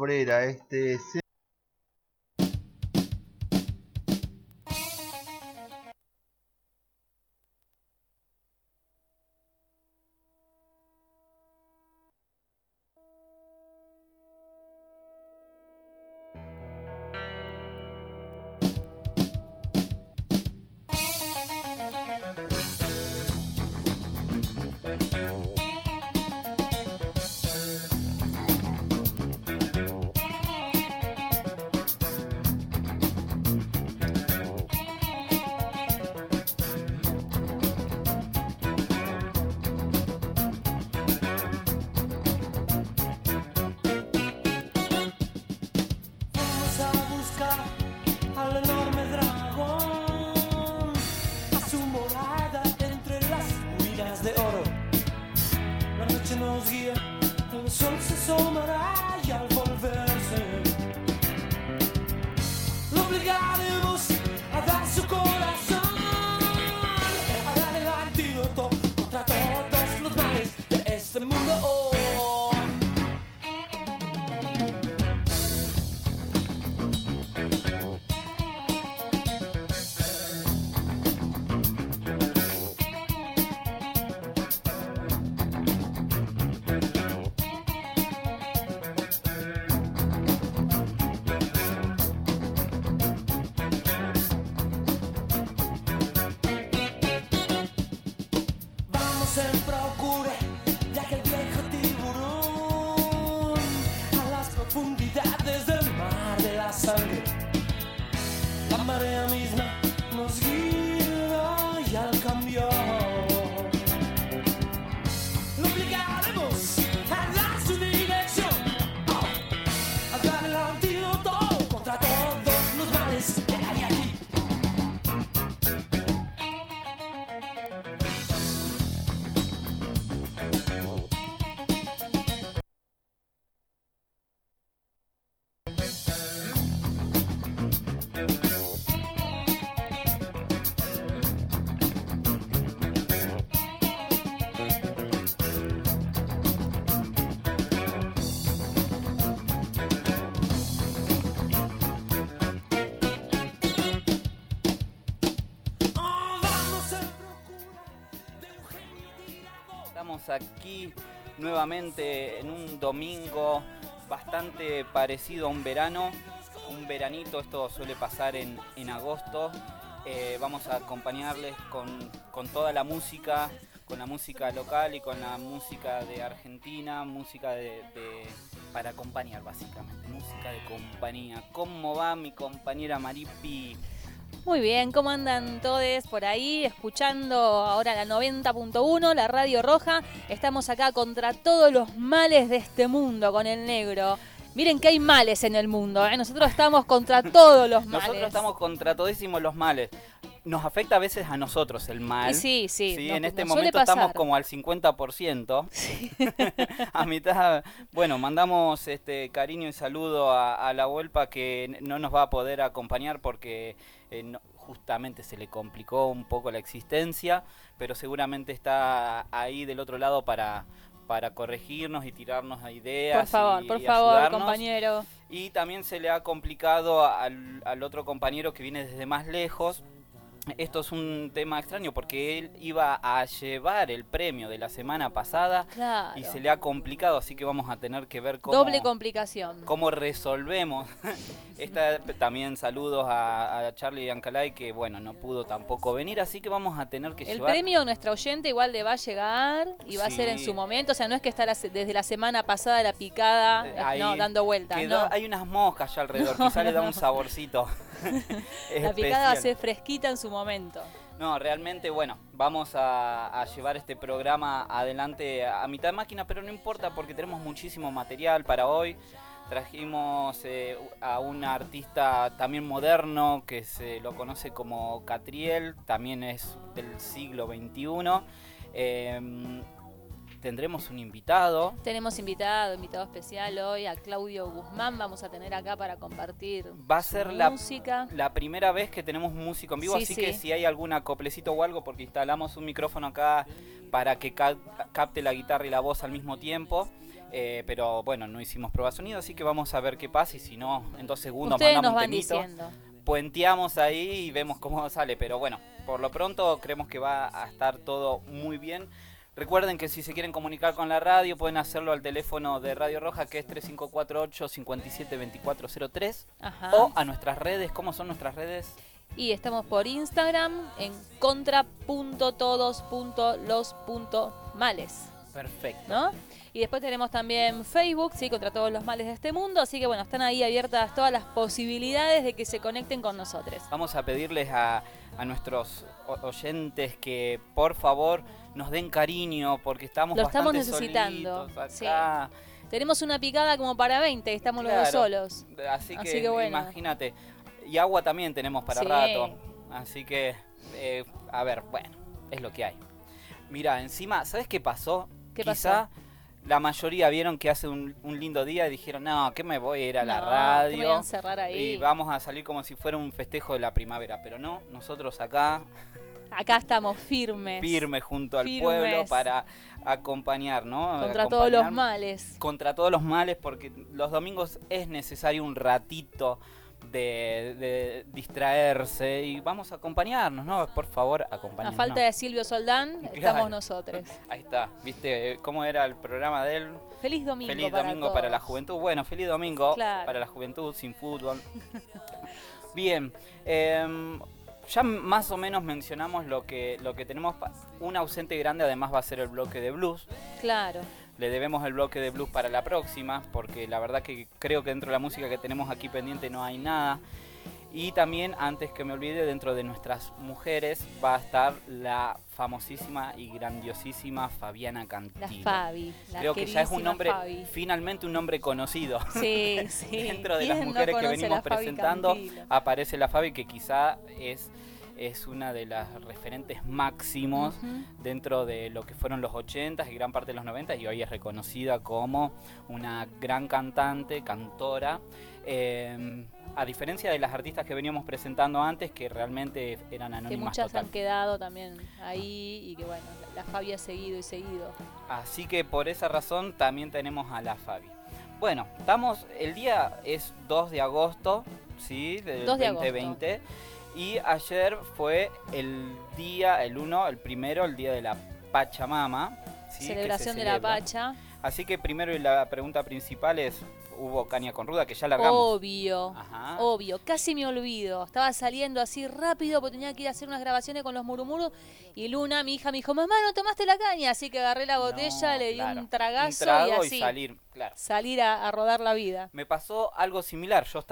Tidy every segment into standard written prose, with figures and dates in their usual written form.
Obrera, al enorme dragón, a su morada entre las minas de oro. La noche nos guía, el sol se asomará y al volverse lo obligaremos a dar su corazón, a dar el antídoto contra todos los males de este mundo. En procura de aquel viejo tiburón a las profundidades del mar de la sangre. La marea misma nos guía y al cambiar lo obligaremos a dar su dirección, a dar el antídoto contra todos los males que hay aquí. Estamos aquí nuevamente en un domingo bastante parecido a un verano, un veranito. Esto suele pasar en agosto. Vamos a acompañarles con toda la música, con la música local y con la música de Argentina, música para acompañar básicamente, música de compañía. ¿Cómo va mi compañera Maripi? Muy bien, ¿cómo andan todos por ahí? Escuchando ahora la 90.1, la Radio Roja. Estamos acá contra todos los males de este mundo con el negro. Miren que hay males en el mundo, ¿eh? Nosotros estamos contra todos los males. Nosotros estamos contra todísimos los males. Nos afecta a veces a nosotros el mal. Sí. En este momento estamos como al 50%. Sí. A mitad. Bueno, mandamos cariño y saludo a la Huelpa, que no nos va a poder acompañar porque justamente se le complicó un poco la existencia, pero seguramente está ahí del otro lado para corregirnos y tirarnos a ideas. Por favor, compañero. Y también se le ha complicado al otro compañero que viene desde más lejos. Esto es un tema extraño porque él iba a llevar el premio de la semana pasada, claro, y se le ha complicado, así que vamos a tener que ver doble complicación. Cómo resolvemos. También saludos a Charlie y Ancalay, que bueno, no pudo tampoco venir, así que vamos a tener que llevar... El premio nuestra oyente igual le va a llegar y va a ser en su momento, o sea, no es que está desde la semana pasada la picada, dando vueltas. No. Hay unas moscas ya alrededor, quizá le da un saborcito. La picada va a ser fresquita en su momento. No, realmente, bueno, vamos a llevar este programa adelante a mitad de máquina, pero no importa porque tenemos muchísimo material para hoy. Trajimos a un artista también moderno que se lo conoce como Catriel, también es del siglo XXI. Tendremos un invitado. Tenemos invitado especial hoy, a Claudio Guzmán. Vamos a tener acá para compartir Va a ser música. La primera vez que tenemos músico en vivo, así que si hay algún acoplecito o algo, porque instalamos un micrófono acá para que capte la guitarra y la voz al mismo tiempo. Pero bueno, no hicimos prueba de sonido, así que vamos a ver qué pasa y si no, en 2 segundos Ustedes mandamos nos un van temito, diciendo. puenteamos ahí y vemos cómo sale. Pero bueno, por lo pronto creemos que va a estar todo muy bien. Recuerden que si se quieren comunicar con la radio pueden hacerlo al teléfono de Radio Roja, que es 3548-572403. Ajá. O a nuestras redes. ¿Cómo son nuestras redes? Y estamos por Instagram en contra.todos.los.males, Perfecto. ¿no? Y después tenemos también Facebook, sí, contra todos los males de este mundo. Así que bueno, están ahí abiertas todas las posibilidades de que se conecten con nosotros. Vamos a pedirles a nuestros oyentes que por favor nos den cariño porque estamos Lo bastante estamos necesitando, solitos acá. Tenemos una picada como para 20, estamos los dos Claro. solos. Así Así que que bueno. imagínate. Y agua también tenemos para Sí. rato. Así que, a ver, bueno, es lo que hay. Mira, encima, ¿sabes qué pasó? ¿Qué Quizá la mayoría vieron que hace un lindo día y dijeron, no, que me voy a ir a la No, radio. que me voy a encerrar ahí. Y vamos a salir como si fuera un festejo de la primavera. Pero no, nosotros acá, Acá estamos firmes. firmes junto al Firmes. pueblo para acompañar, ¿no? Contra todos los Acompañar males. contra todos los males, porque los domingos es necesario un ratito de distraerse y vamos a acompañarnos, ¿no? Por favor, A acompáñennos. falta de Silvio Soldán, Claro. estamos nosotros. Ahí está, ¿viste cómo era el programa de él? Feliz domingo Feliz para domingo todos. para la juventud. Bueno, feliz domingo Claro. para la juventud sin fútbol. Bien, ya más o menos mencionamos lo que tenemos. Un ausente grande además va a ser el bloque de blues. Claro. Le debemos el bloque de blues para la próxima, porque la verdad que creo que dentro de la música que tenemos aquí pendiente no hay nada. Y también, antes que me olvide, dentro de nuestras mujeres va a estar la famosísima y grandiosísima Fabiana La Cantilo. Fabi. La Creo que ya es un queridísima nombre, Fabi. finalmente un nombre conocido. Sí, sí. Dentro de las ¿Quién no mujeres que conoce venimos la Fabi presentando, Cantilo? aparece la Fabi, que quizá es una de las referentes máximos Ujú. dentro de lo que fueron los 80s y gran parte de los 90s, y hoy es reconocida como una gran cantante, cantora, a diferencia de las artistas que veníamos presentando antes, que realmente eran Que anónimas muchas total. han quedado también ahí y que bueno, la Fabi ha seguido y seguido. Así que por esa razón también tenemos a la Fabi. Bueno, el día es 2 de agosto, ¿sí? Del 2 de agosto. 2020. Y ayer fue el día, el día de la Pachamama. ¿sí? Que se Celebración de la celebra. Pacha. Así que primero la pregunta principal es, ¿hubo caña con ruda? Que ya largamos. Obvio. Ajá. Obvio, casi me olvido. Estaba saliendo así rápido porque tenía que ir a hacer unas grabaciones con los Murumuru. Y Luna, mi hija, me dijo, mamá, no tomaste la caña. Así que agarré la botella, No, le di claro. un tragazo Un trago y así salir, claro. salir a rodar la vida. Me pasó algo similar. Yo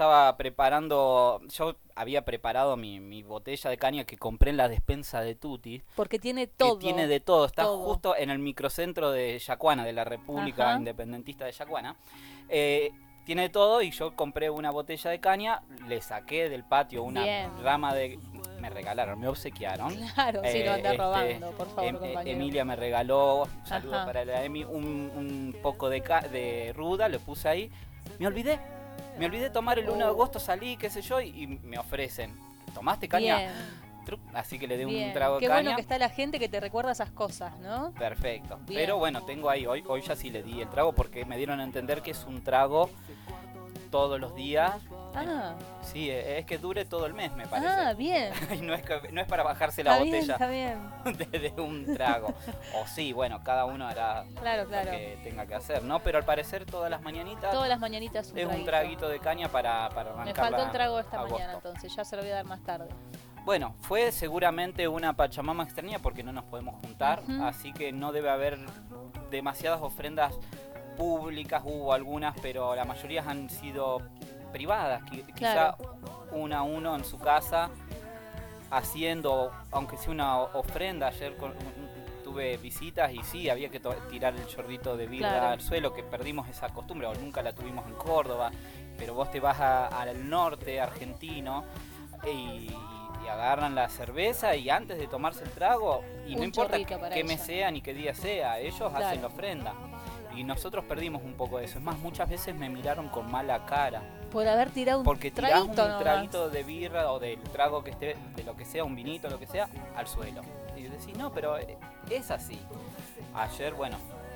había preparado mi botella de caña que compré en la despensa de Tutti. Porque tiene Que todo. tiene de todo. Está todo. justo en el microcentro de Yacuana, de la República Ajá. Independentista de Yacuana. Tiene de todo y yo compré una botella de caña, le saqué del patio una Bien. rama de... Me regalaron, me obsequiaron. Claro, sí, no anda Este, robando, por favor, compañero. Emilia me regaló, saludos Ajá. para la Emi, un poco de ruda, lo puse ahí. Me olvidé tomar el 1 de agosto, salí, qué sé yo, y me ofrecen. ¿Tomaste caña? Bien, Truc, así que le di bien. un trago de Qué caña. bueno que está la gente que te recuerda esas cosas, ¿no? Perfecto. Bien. Pero bueno, tengo ahí, hoy ya sí le di el trago porque me dieron a entender que es un trago todos los días. Ah, Sí, es que dure todo el mes, me parece. ah, bien. Y no es para bajarse la Está bien, botella está bien. de un trago. O sí, bueno, cada uno hará Claro, lo claro. que tenga que hacer, ¿no? Pero al parecer todas las mañanitas Todas las mañanitas es un traguito de caña para arrancar. Me faltó el trago esta agosto. mañana, entonces ya se lo voy a dar más tarde. Bueno, fue seguramente una Pachamama extraña porque no nos podemos juntar, Ujú. así que no debe haber demasiadas ofrendas públicas, hubo algunas, pero la mayoría han sido privadas, Claro. quizá uno a uno en su casa, haciendo, aunque sea una ofrenda. Ayer tuve visitas y sí, había que tirar el chorrito de birra Claro. al suelo, que perdimos esa costumbre, o nunca la tuvimos en Córdoba, pero vos te vas al norte argentino y agarran la cerveza y antes de tomarse el trago, y no Un importa chorrito para qué mes ella. sea ni qué día sea, ellos Claro. hacen la ofrenda. Y nosotros perdimos un poco de eso. Es más, muchas veces me miraron con mala cara. Por haber tirado un Porque tirás traguito un nomás. traguito de birra o del trago que esté, de lo que sea, un vinito, lo que sea, al suelo. Y decís, no, pero es así. Ayer, bueno,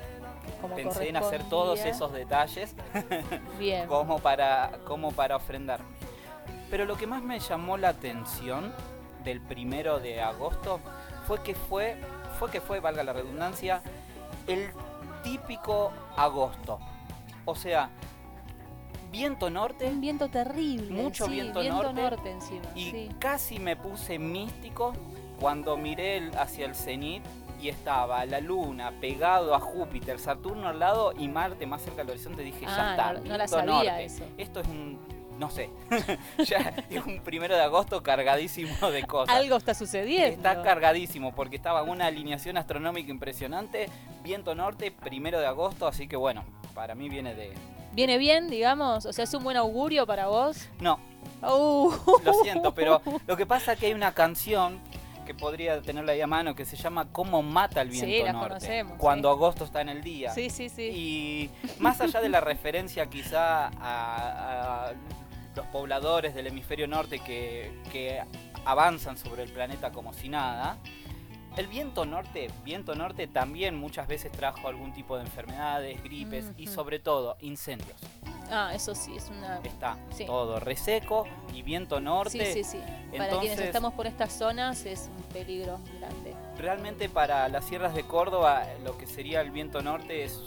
como pensé en hacer todos correspondía. esos detalles Bien. como para ofrendar. Pero lo que más me llamó la atención del 1 de agosto fue que fue, valga la redundancia, el típico agosto. O sea, viento norte, Un viento terrible. mucho sí, viento norte, encima. y sí. casi me puse místico cuando miré hacia el cenit y estaba la luna pegado a Júpiter, Saturno al lado y Marte más cerca del horizonte. Dije, ya está, no la viento sabía norte. eso. Esto es no sé, ya es un 1 de agosto cargadísimo de cosas. Algo está sucediendo. Está cargadísimo porque estaba una alineación astronómica impresionante, viento norte, 1 de agosto, así que bueno, para mí viene de... ¿Viene bien, digamos? O sea, ¿es un buen augurio para vos? No, Uh. lo siento, pero lo que pasa es que hay una canción que podría tenerla ahí a mano que se llama ¿Cómo mata el viento Sí, la norte? conocemos, Cuando sí. agosto está en el día. Sí. Y más allá de la referencia quizá a los pobladores del hemisferio norte que avanzan sobre el planeta como si nada, el viento norte también muchas veces trajo algún tipo de enfermedades, gripes y sobre todo incendios. Eso sí, es una... Está Sí. todo reseco y viento norte. Sí. Para Entonces, quienes estamos por estas zonas es un peligro grande. realmente para las sierras de Córdoba lo que sería el viento norte es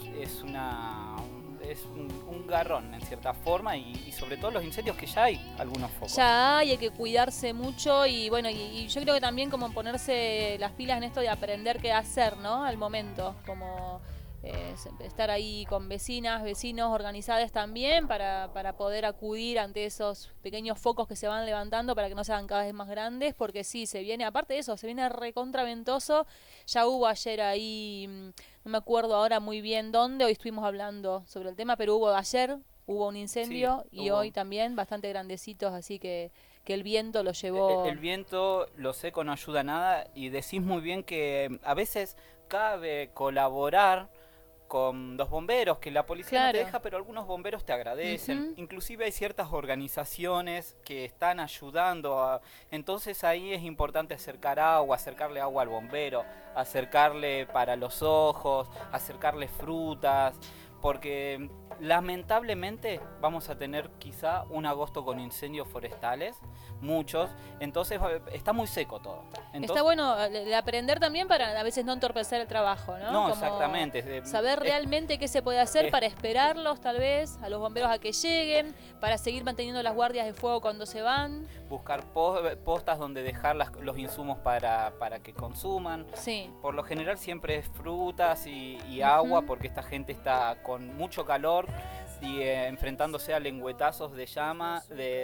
un garrón en cierta forma y sobre todo los incendios que ya hay algunos focos. Ya hay que cuidarse mucho y bueno, y yo creo que también como ponerse las pilas en esto de aprender qué hacer, ¿no? Al momento, como estar ahí con vecinos organizadas también para poder acudir ante esos pequeños focos que se van levantando para que no se hagan cada vez más grandes, porque sí, se viene, aparte de eso, se viene recontraventoso. Ya hubo ayer ahí, no me acuerdo ahora muy bien dónde, hoy estuvimos hablando sobre el tema, pero hubo un incendio Sí, y hubo. hoy también bastante grandecitos, así que el viento lo llevó. El viento, lo seco no ayuda a nada y decís muy bien que a veces cabe colaborar con los bomberos, que la policía no te Claro. deja, pero algunos bomberos te agradecen. Ujú. Inclusive hay ciertas organizaciones que están ayudando. Entonces ahí es importante acercarle agua al bombero, acercarle para los ojos, acercarle frutas, porque lamentablemente vamos a tener quizá un agosto con incendios forestales, muchos, entonces está muy seco todo. Entonces, Está bueno de aprender también para a veces no entorpecer el trabajo, ¿no? no, Como exactamente. saber realmente qué se puede hacer para esperarlos, tal vez, a los bomberos a que lleguen, para seguir manteniendo las guardias de fuego cuando se van. Buscar postas donde dejar los insumos para que consuman. Sí. Por lo general siempre es frutas y agua, Ujú. porque esta gente está con mucho calor y enfrentándose a lengüetazos de llamas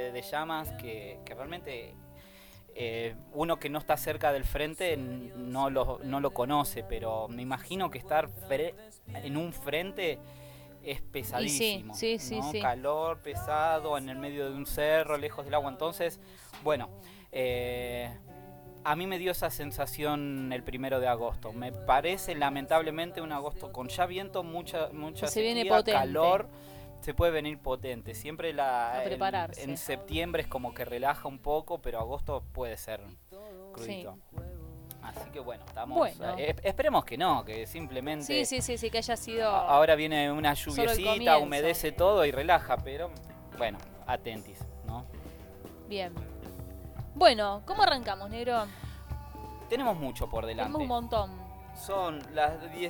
que realmente uno que no está cerca del frente no lo conoce, pero me imagino que estar en un frente es pesadísimo. sí. ¿no? Calor pesado en el medio de un cerro, lejos del agua. Entonces, bueno, a mí me dio esa sensación el 1 de agosto. Me parece lamentablemente un agosto con ya viento, mucha Se viene sequía, potente. calor. Se puede venir potente. Siempre A prepararse. en septiembre es como que relaja un poco, pero agosto puede ser crudito. Sí. Así que bueno, estamos. Bueno. Esperemos que no, que simplemente. Sí, que haya sido. Ahora viene una solo el lluviecita, comienzo. humedece todo y relaja, pero bueno, atentis, ¿no? Bien. Bueno, ¿cómo arrancamos, negro? Tenemos mucho por delante. Tenemos un montón. Son las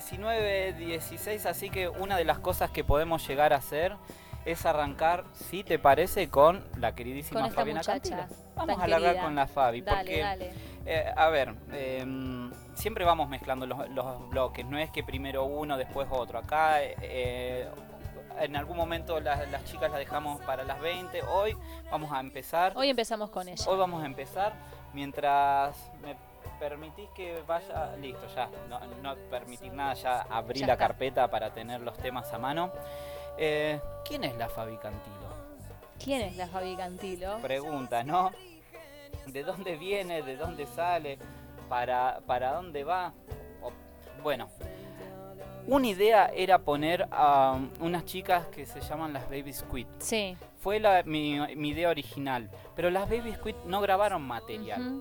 19:16, así que una de las cosas que podemos llegar a hacer es arrancar, si te parece, con la queridísima Con esta Fabiana muchacha Cantilo. tan Vamos a alargar querida. con la Fabi, Dale, porque dale. a ver, siempre vamos mezclando los bloques, no es que primero uno, después otro. Acá en algún momento las chicas las dejamos para las 20, hoy vamos a empezar. Hoy empezamos con ella. Hoy vamos a empezar mientras me permitís que vaya, listo, ya, no permitir nada, ya abrí Ya la está. carpeta para tener los temas a mano. ¿Quién es la Fabi Cantilo? ¿Quién es la Fabi Cantilo? Pregunta, ¿no? ¿De dónde viene? ¿De dónde sale? ¿Para dónde va? Bueno, una idea era poner a unas chicas que se llaman las Baby Squid. Sí. Fue mi idea original, pero las Baby Squid no grabaron material. Ujú.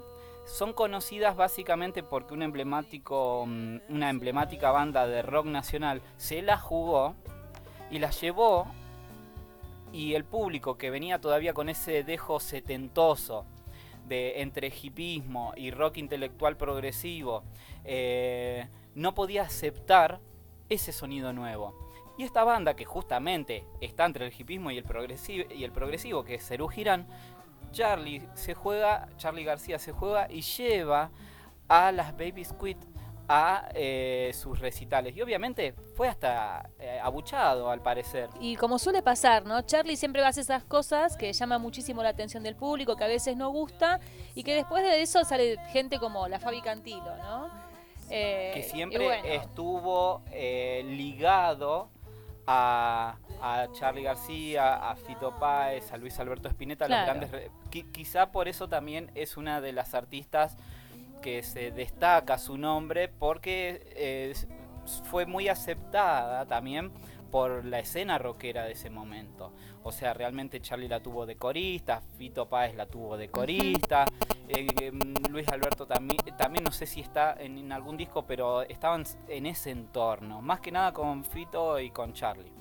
Son conocidas básicamente porque una emblemática banda de rock nacional se la jugó y la llevó, y el público que venía todavía con ese dejo setentoso de entre hipismo y rock intelectual progresivo, no podía aceptar ese sonido nuevo. Y esta banda, que justamente está entre el hipismo y el progresivo, que es Serú Girán, Charly García se juega y lleva a las Baby Squid a sus recitales. Y obviamente fue hasta abuchado, al parecer. Y como suele pasar, ¿no? Charly siempre hace esas cosas que llaman muchísimo la atención del público, que a veces no gusta, y que después de eso sale gente como la Fabi Cantilo, ¿no? Que siempre estuvo ligado a Charly García, a Fito Páez, a Luis Alberto Spinetta, claro. Los grandes. Quizá por eso también es una de las artistas que se destaca su nombre, porque fue muy aceptada también por la escena rockera de ese momento. O sea, realmente Charly la tuvo de corista, Fito Páez la tuvo de corista, Luis Alberto también no sé si está en algún disco, pero estaban en ese entorno, más que nada con Fito y con Charly.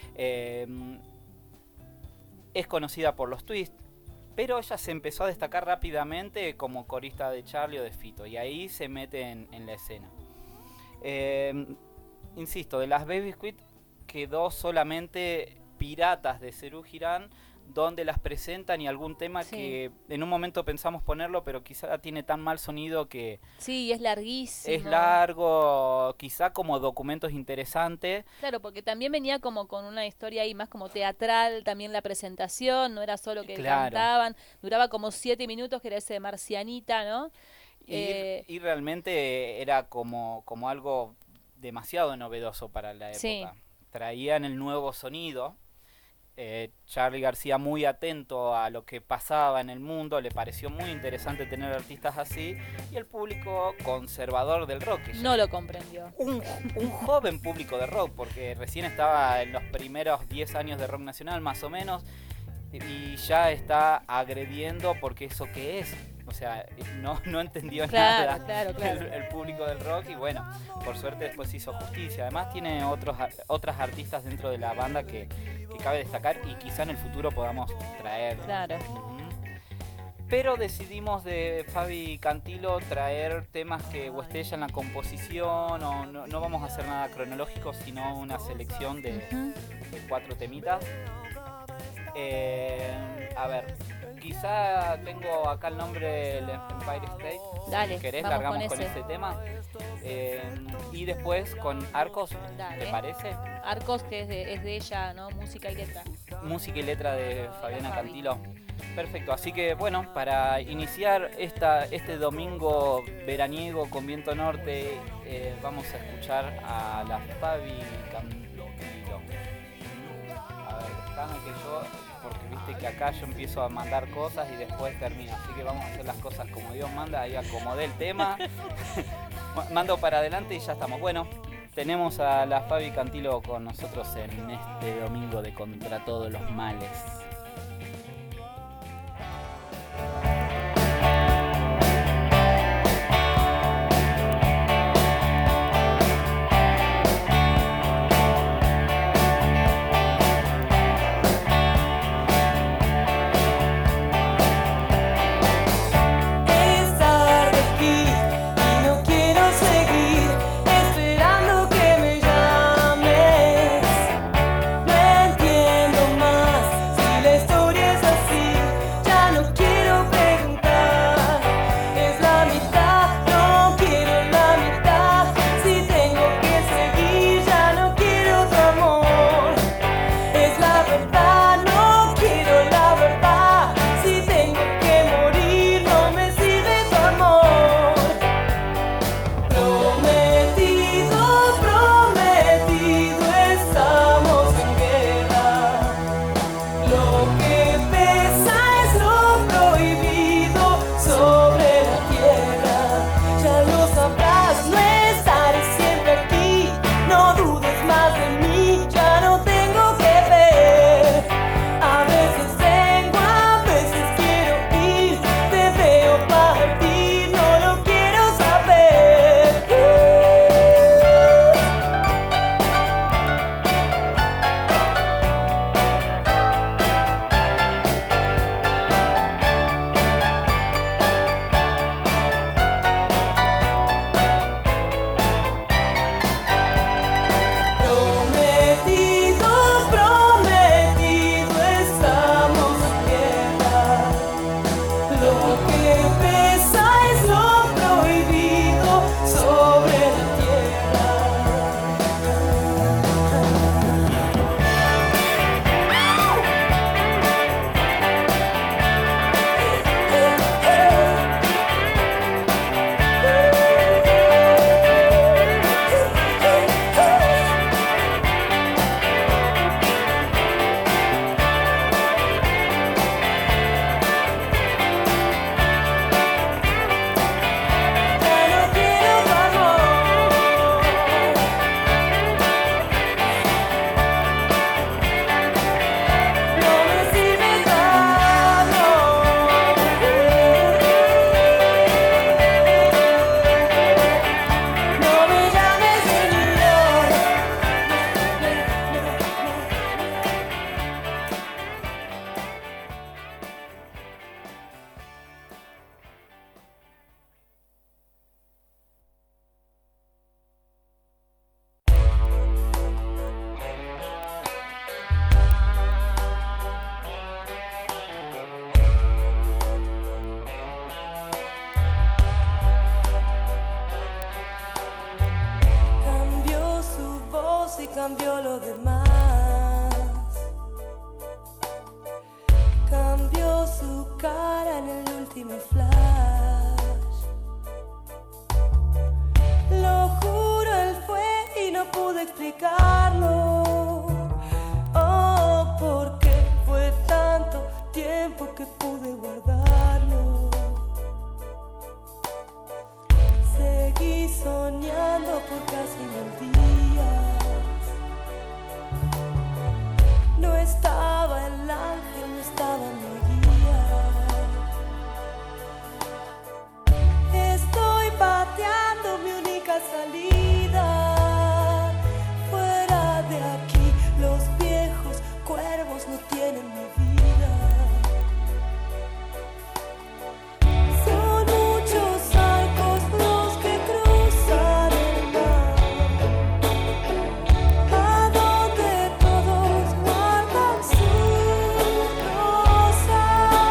Es conocida por los Twists, pero ella se empezó a destacar rápidamente como corista de Charly o de Fito, y ahí se mete en la escena. Insisto, de las Baby Squid quedó solamente Piratas de Serú Girán, donde las presentan, y algún tema que en un momento pensamos ponerlo, pero quizá tiene tan mal sonido que... Sí, es larguísimo. Es largo, quizá como documentos interesantes. Claro, porque también venía como con una historia ahí más como teatral, también la presentación, no era solo que cantaban, duraba como 7 minutos, que era ese de Marcianita, ¿no? Y realmente era como algo demasiado novedoso para la época. Sí. Traían el nuevo sonido. Charly García, muy atento a lo que pasaba en el mundo, le pareció muy interesante tener artistas así, y el público conservador del rock, no lo comprendió. Un joven público de rock, porque recién estaba en los primeros 10 años de rock nacional más o menos, y ya está agrediendo porque eso qué es. O sea, no entendió nada Claro. El público del rock, y bueno, por suerte después hizo justicia. Además tiene otras artistas dentro de la banda que cabe destacar, y quizá en el futuro podamos traer. Claro. Pero decidimos de Fabi Cantilo traer temas que o esté ella en la composición, o no vamos a hacer nada cronológico, sino una selección de 4 temitas. A ver, quizá tengo acá el nombre del Empire State. Dale, si querés, vamos largamos con ese tema. Y después con Arcos, Dale. ¿te parece? Arcos, que es de ella, ¿no? Música y letra. Música y letra de Fabiana Cantilo. Perfecto, así que bueno, para iniciar este domingo veraniego con viento norte, vamos a escuchar a la Fabi Cantilo. A ver, déjame que yo, porque viste que acá yo empiezo a mandar cosas y después termino, así que vamos a hacer las cosas como Dios manda. Ahí acomodé el tema, mando para adelante y ya estamos. Bueno, tenemos a la Fabi Cantilo con nosotros en este domingo de Contra Todos los Males. Si cara en el último flash. Lo juro, él fue y no pude explicarlo. Oh, porque fue tanto tiempo que pude guardarlo. Seguí soñando por casi 1000 días. No estaba el ángel, no estaba mi guía. Estoy pateando mi única salida. Fuera de aquí, los viejos cuervos no tienen mi vida. Son muchos arcos los que cruzan el mar, a donde todos guardan su rosa.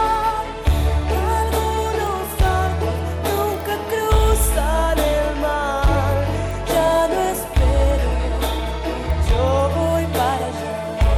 Algunos arcos nunca cruzan el mar. Ya no espero, yo voy para allá.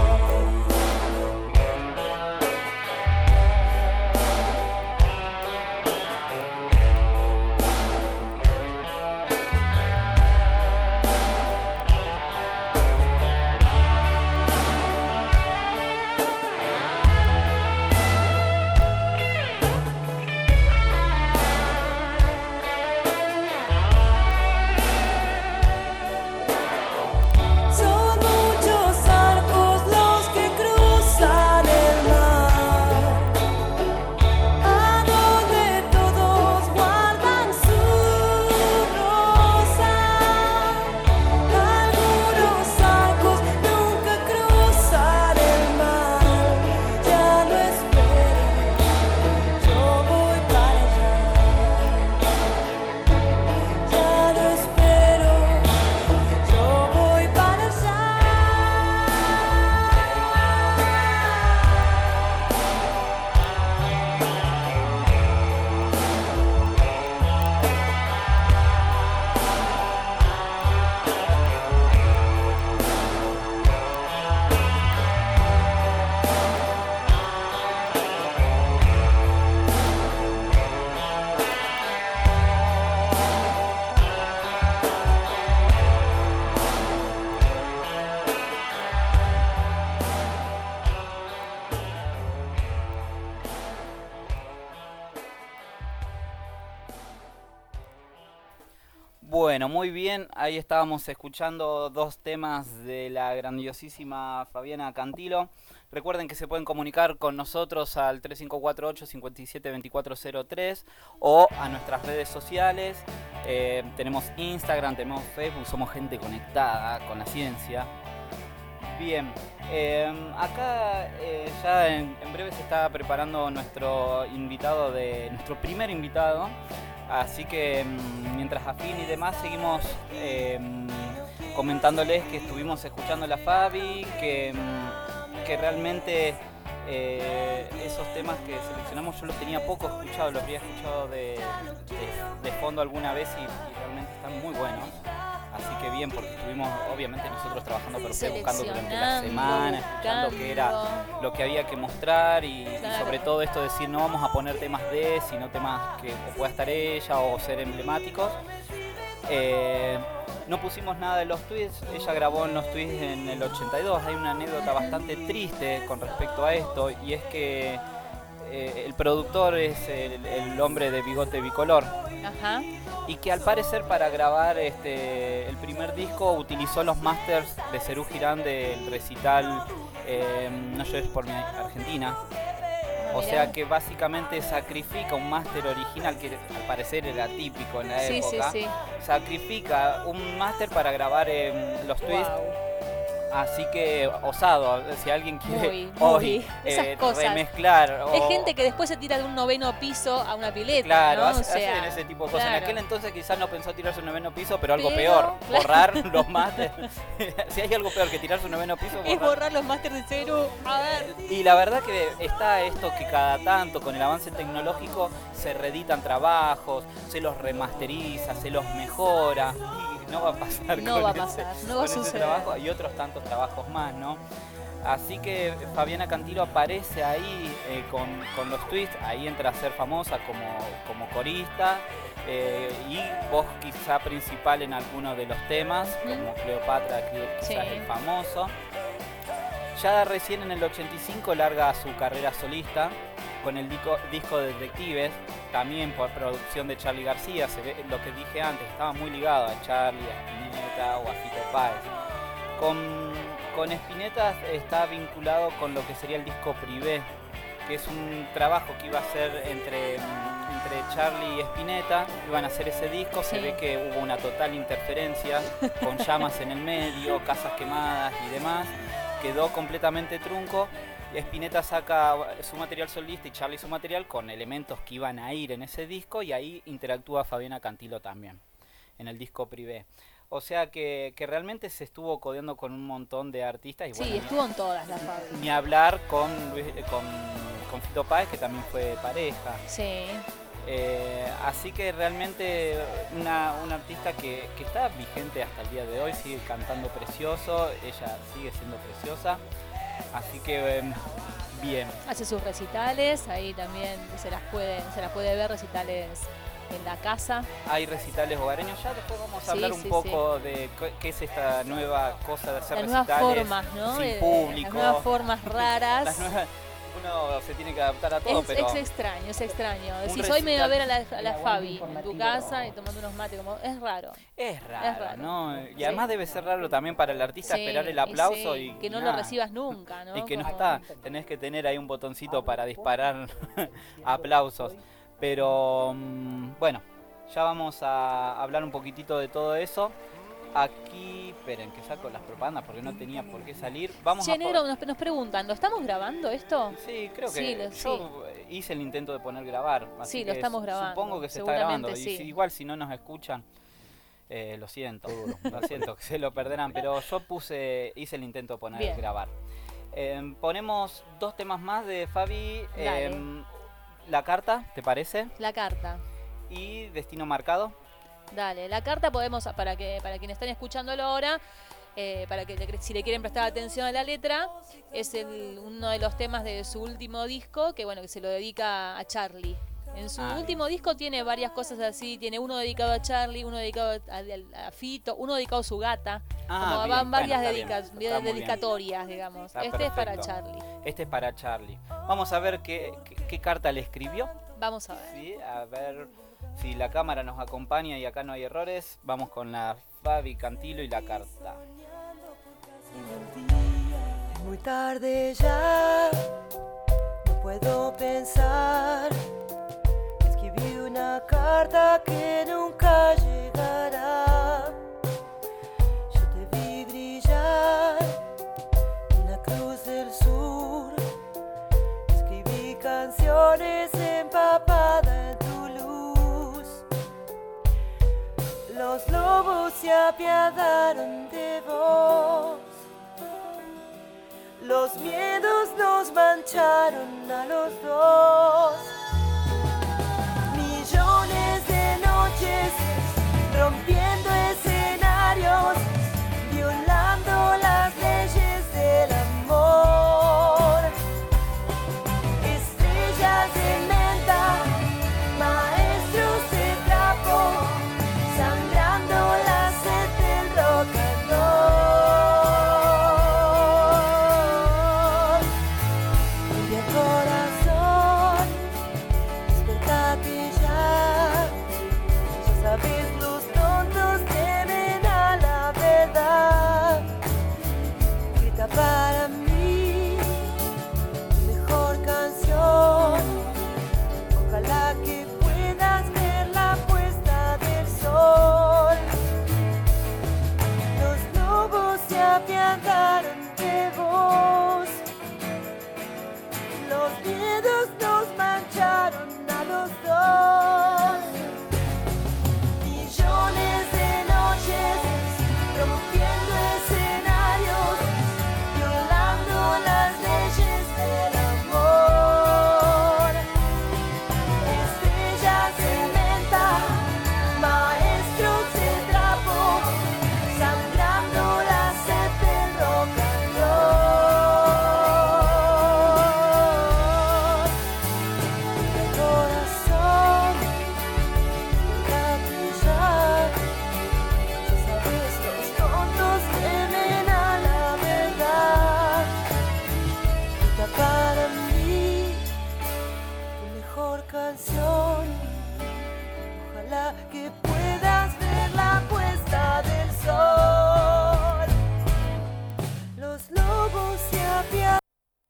Son muchos arcos los que cruzan el mar, a donde todos guardan su rosa. Algunos arcos nunca cruzan el mar. Ya no espero, yo voy para allá. Ya no espero, yo voy para allá. Bueno, muy bien, ahí estábamos escuchando dos temas de la grandiosísima Fabiana Cantilo. Recuerden que se pueden comunicar con nosotros al 3548-572403 o a nuestras redes sociales. Tenemos Instagram, tenemos Facebook, somos gente conectada con la ciencia. Bien, acá ya en breve se está preparando nuestro primer invitado. Así que mientras afín y demás seguimos comentándoles que estuvimos escuchando a la Fabi, que realmente esos temas que seleccionamos yo los tenía poco escuchados, los había escuchado de fondo alguna vez y realmente están muy buenos. Así que bien, porque estuvimos obviamente nosotros trabajando por ustedes, buscando durante la semana, escuchando qué era lo que había que mostrar y sobre todo esto de decir no vamos a poner temas sino temas que o pueda estar ella o ser emblemáticos. No pusimos nada de los tweets, ella grabó en los tweets en el 82, hay una anécdota bastante triste con respecto a esto y es que el productor es el hombre de bigote bicolor. Ajá. Y que al parecer para grabar el primer disco utilizó los masters de Serú Girán del recital No llores por mi Argentina. O sea que básicamente sacrifica un máster original que al parecer era típico en la época. Sí. Sacrifica un máster para grabar los twists. Así que osado, si alguien quiere hoy esas cosas. Remezclar. Hay gente que después se tira de un 9º piso a una pileta. Claro, ¿no? hacen ese tipo de cosas. Claro. En aquel entonces quizás no pensó tirarse un 9º piso, pero algo peor, borrar los másteres. Si hay algo peor que tirarse un 9º piso, es borrar los másteres de Serú. A ver. Y la verdad que está esto que cada tanto con el avance tecnológico se reeditan trabajos, se los remasteriza, se los mejora. Y no va a pasar no va a pasar, no va a ese suceder. trabajo y otros tantos trabajos más, ¿no? Así que Fabiana Cantilo aparece ahí con los twists, ahí entra a ser famosa como corista y voz quizá principal en algunos de los temas, como Cleopatra, quizás el famoso. Ya recién en el 85 larga su carrera solista con el disco Detectives, también por producción de Charly García. Se ve lo que dije antes, estaba muy ligado a Charly, a Spinetta o a Fito Páez. Con Spinetta está vinculado con lo que sería el disco Privé, que es un trabajo que iba a ser entre Charly y Spinetta. Iban a hacer ese disco, se ve que hubo una total interferencia, con llamas en el medio, casas quemadas y demás. Quedó completamente trunco. Spinetta saca su material solista y Charly su material con elementos que iban a ir en ese disco, y ahí interactúa Fabiana Cantilo también, en el disco Privé. O sea que realmente se estuvo codeando con un montón de artistas. Y bueno, sí, estuvo en todas las Fabi. Ni hablar con Fito Páez, que también fue pareja. Sí. Así que realmente una artista que está vigente hasta el día de hoy, sigue cantando precioso, ella sigue siendo preciosa. Así que bien. Hace sus recitales, ahí también se las puede ver, recitales en la casa. Hay recitales hogareños, ya después vamos a hablar un poco de qué es esta nueva cosa de hacer recitales. Las nuevas formas, ¿no? Sin público. Las nuevas formas raras. Uno se tiene que adaptar a todo, pero... Es extraño. Decís, hoy me voy a ver a la Fabi en tu casa y tomando unos mates, como es raro. Es raro, ¿no? Y además debe ser raro también para el artista esperar el aplauso y que no lo recibas nunca, ¿no? Y que no está, tenés que tener ahí un botoncito para disparar aplausos. Pero bueno, ya vamos a hablar un poquitito de todo eso. Aquí, esperen que saco las propagandas porque no tenía por qué salir. Negro, nos preguntan, ¿lo estamos grabando esto? Sí, creo que yo hice el intento de poner grabar. Así lo estamos grabando. Supongo que se está grabando. Y igual si no nos escuchan, lo siento que se lo perderán. Pero yo hice el intento de poner grabar. Ponemos 2 temas más de Fabi. La carta, ¿te parece? La carta. Y Destino Marcado. Dale, la carta podemos, para quienes están escuchándolo ahora, si le quieren prestar atención a la letra, es uno de los temas de su último disco, que se lo dedica a Charly. En su último disco tiene varias cosas así, tiene uno dedicado a Charly, uno dedicado a Fito, uno dedicado a su gata. Van varias dedicatorias, digamos. Este es para Charly. Este es para Charly. Vamos a ver qué carta le escribió. Vamos a ver. Sí, a ver si la cámara nos acompaña y acá no hay errores. Vamos con la Fabi Cantilo y la carta. Es muy tarde ya, no puedo pensar. Escribí una carta que nunca llegará. Yo te vi brillar en la Cruz del Sur. Escribí canciones empapadas en tu luz. Los lobos se apiadaron de vos. Los miedos nos mancharon a los dos. Millones de noches rompiendo escenarios, violando las leyes del amor. Estrellas de menta, maestros de trapo, sangrando la sed del rock and roll. Cumbia corazón, despertate ya. Ya sabes, los tontos temen a la verdad. Grita para mí tu mejor canción. Ojalá que puedas ver la puesta del sol. Los lobos se apiadaron de vos. Los miedos nos mancharon a los dos. Millones de noches rompiendo escenarios, violando las leyes del amor. Estrellas de menta, maestros de trapo, sangrando la sed del rock and roll. canción. Ojalá que puedas ver la puesta del sol. Los lobos se apiadan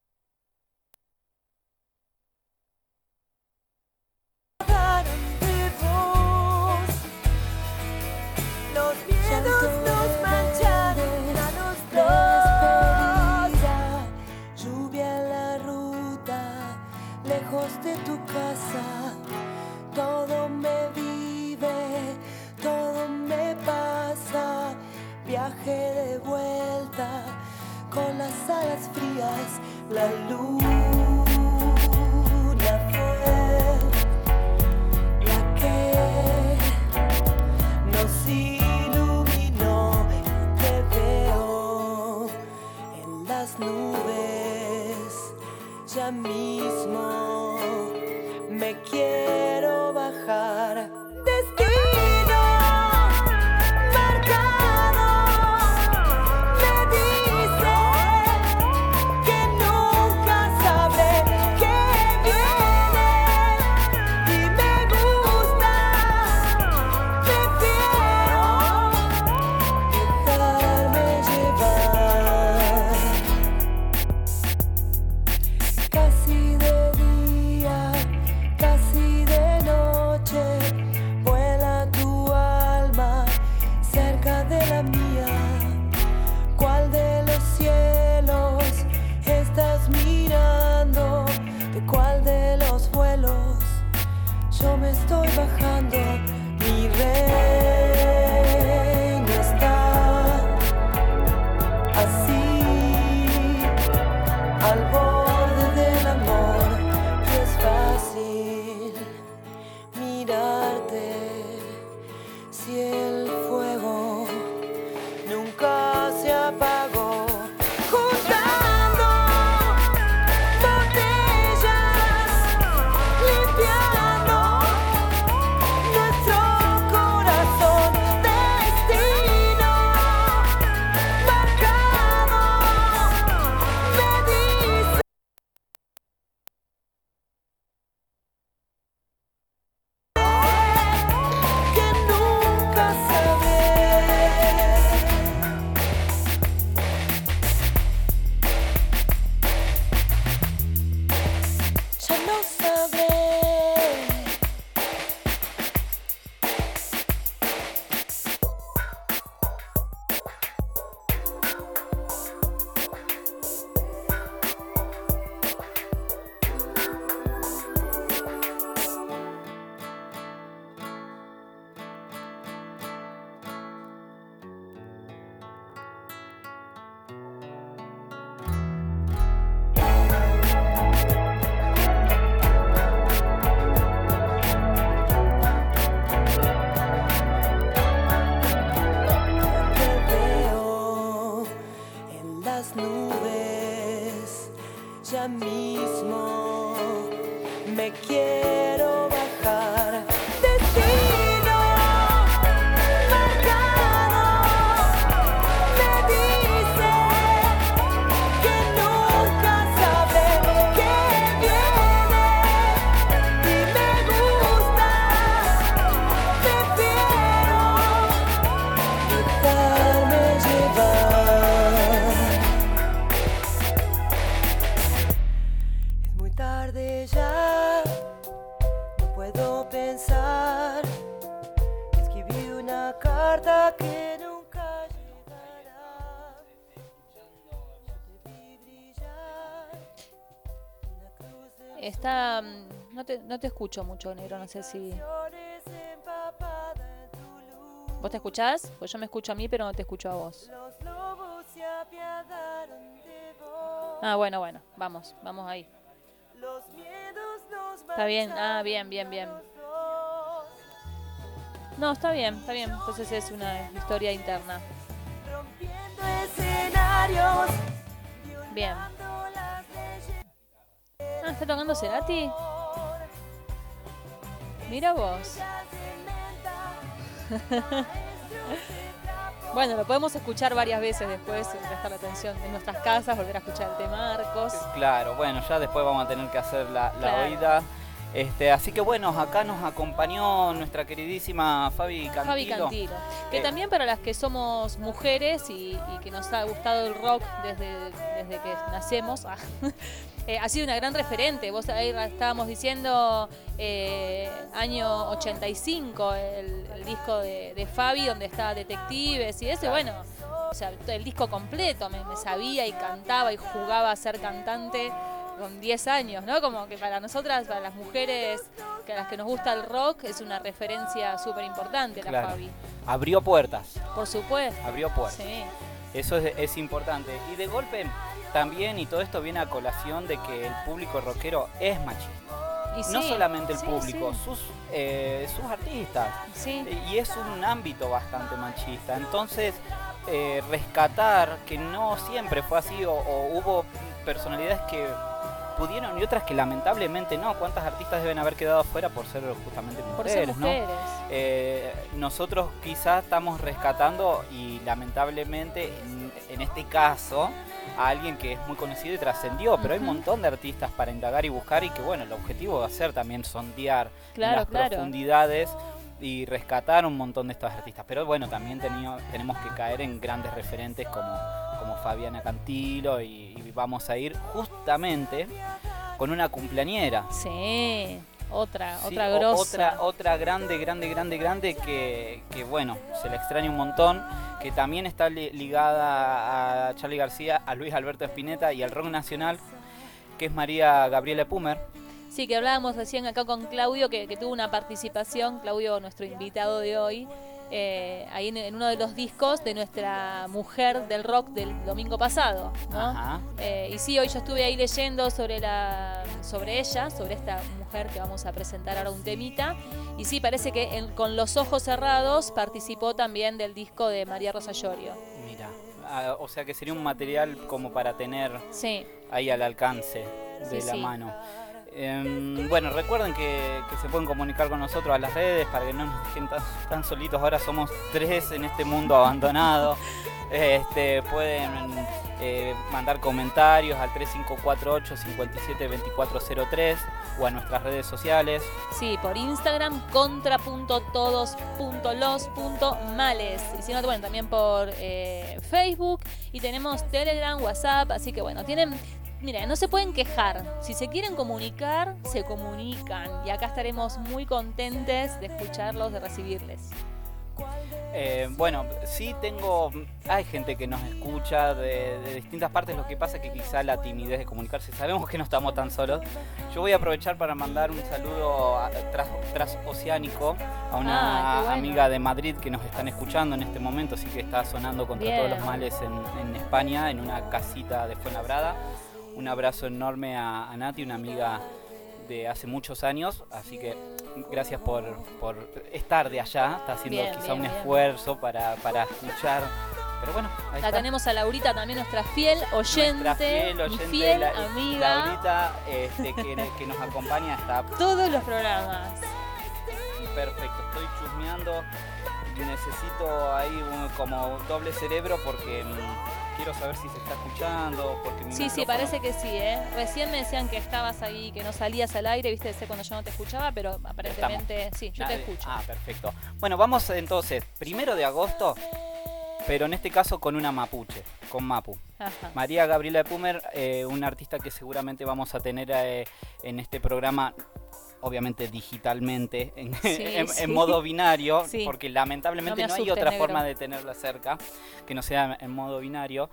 de vos. Los miedos nos mancharon a los dos. Lluvia en la ruta, lejos de tu casa. Todo me vive, todo me pasa. Viaje de vuelta con las alas frías. La luna fue la que nos iluminó. Te veo en las nubes, ya mismo me quiero bajar. Destino marcado me dice que nunca sabré qué viene y me gusta, prefiero dejarme llevar. Casi de día, casi de noche, vuela tu alma cerca de la mía. ¿Cuál de los cielos estás mirando? ¿De cuál de los vuelos yo me estoy bajando? Mi reino está así, al borde del amor, y es fácil mirarte si el fuego nunca se apagó. Juntando botellas, limpiando nuestro corazón. Destino marcado me dice que nunca sabré. Ya no sabré. Te veo en las nubes, ya mismo me quiero bajar. Destino marcado me dice que nunca sabré qué viene y me gusta, prefiero dejarme llevar. Es muy tarde ya, no puedo pensar. Escribí una carta que nunca llegará. Te vi brillar en la cruz de Está, no te escucho mucho, negro, no sé si... flores empapada en tu luz. ¿Vos te escuchás? Pues yo me escucho a mí, pero no te escucho a vos. Los lobos se apiadaron de vos. Ah, bueno, vamos ahí. Los miedos nos Está bien, bien. mancharon a los dos. No, está bien. Entonces es una historia interna. Rompiendo escenarios, Bien. violando las leyes. Ah, ¿está tocando Cerati? Mira vos. Bueno, lo podemos escuchar varias veces después, prestar atención en nuestras casas, volver a escuchar el de Marcos. Claro, bueno, ya después vamos a tener que hacer la Claro. oída. Así que bueno, acá nos acompañó nuestra queridísima Fabi Cantilo. Fabi Cantilo, que también para las que somos mujeres y que nos ha gustado el rock desde que nacemos, ha sido una gran referente. Vos ahí estábamos diciendo año 85, el disco de Fabi, donde estaba Detectives y eso, y bueno, o sea, el disco completo, me sabía y cantaba y jugaba a ser cantante con 10 años, ¿no? Como que para nosotras, para las mujeres a las que nos gusta el rock, es una referencia súper importante la Fabi. Abrió puertas. Por supuesto. Abrió puertas. Sí. Eso es importante. Y de golpe también, y todo esto viene a colación de que el público rockero es machista. Y no sí, solamente el sí, público, sí. sus artistas. Sí. Y es un ámbito bastante machista. Entonces, rescatar que no siempre fue así, o hubo personalidades que pudieron y otras que lamentablemente no. ¿Cuántas artistas deben haber quedado afuera por ser justamente mujeres? Por ser mujeres. ¿No? Nosotros quizás estamos rescatando y lamentablemente en este caso a alguien que es muy conocido y trascendió, pero hay un montón de artistas para indagar y buscar, y que bueno, el objetivo va a ser también sondear las profundidades y rescatar un montón de estos artistas. Pero bueno, también tenemos que caer en grandes referentes como Fabiana Cantilo, y vamos a ir justamente con una cumpleañera. Sí, otra grosa. Otra grande que bueno, se la extraña un montón, que también está ligada a Charly García, a Luis Alberto Spinetta y al rock nacional, que es María Gabriela Epumer. Sí, que hablábamos recién acá con Claudio, que tuvo una participación, Claudio, nuestro invitado de hoy, ahí en uno de los discos de nuestra mujer del rock del domingo pasado, ¿no? Ajá. Y sí, hoy yo estuve ahí leyendo sobre ella, sobre esta mujer que vamos a presentar ahora un temita, y sí, parece que con los ojos cerrados participó también del disco de María Rosa Llorio. Mira, o sea que sería un material como para tener ahí al alcance de la mano. Bueno, recuerden que se pueden comunicar con nosotros a las redes para que no nos dejen tan solitos. Ahora somos 3 en este mundo abandonado. Pueden mandar comentarios al 3548-572403 o a nuestras redes sociales. Sí, por Instagram, contra.todos.los.males. Y si no, bueno, también por Facebook. Y tenemos Telegram, WhatsApp. Así que bueno, mira, no se pueden quejar. Si se quieren comunicar, se comunican. Y acá estaremos muy contentes de escucharlos, de recibirles. Bueno, sí hay gente que nos escucha de distintas partes. Lo que pasa es que quizá la timidez de comunicarse, sabemos que no estamos tan solos. Yo voy a aprovechar para mandar un saludo transoceánico a una amiga de Madrid que nos están escuchando en este momento, sí, que está sonando contra todos los males en España, en una casita de Fuenlabrada. Un abrazo enorme a Nati, una amiga de hace muchos años, así que gracias por estar de allá. Está haciendo quizá un esfuerzo para escuchar, pero bueno, ahí está. Tenemos a Laurita también, nuestra fiel oyente, mi fiel amiga. Laurita, que nos acompaña hasta todos los programas. Perfecto, estoy chusmeando, necesito ahí como doble cerebro porque quiero saber si se está escuchando. Porque sí, parece que sí, Recién me decían que estabas ahí, que no salías al aire, viste, cuando yo no te escuchaba, pero aparentemente sí, yo te escucho. Perfecto. Bueno, vamos entonces, 1 de agosto, pero en este caso con una mapuche, con Mapu. Ajá. María Gabriela Epumer, una artista que seguramente vamos a tener en este programa, obviamente digitalmente, en modo binario, porque lamentablemente no hay otra forma de tenerla cerca que no sea en modo binario.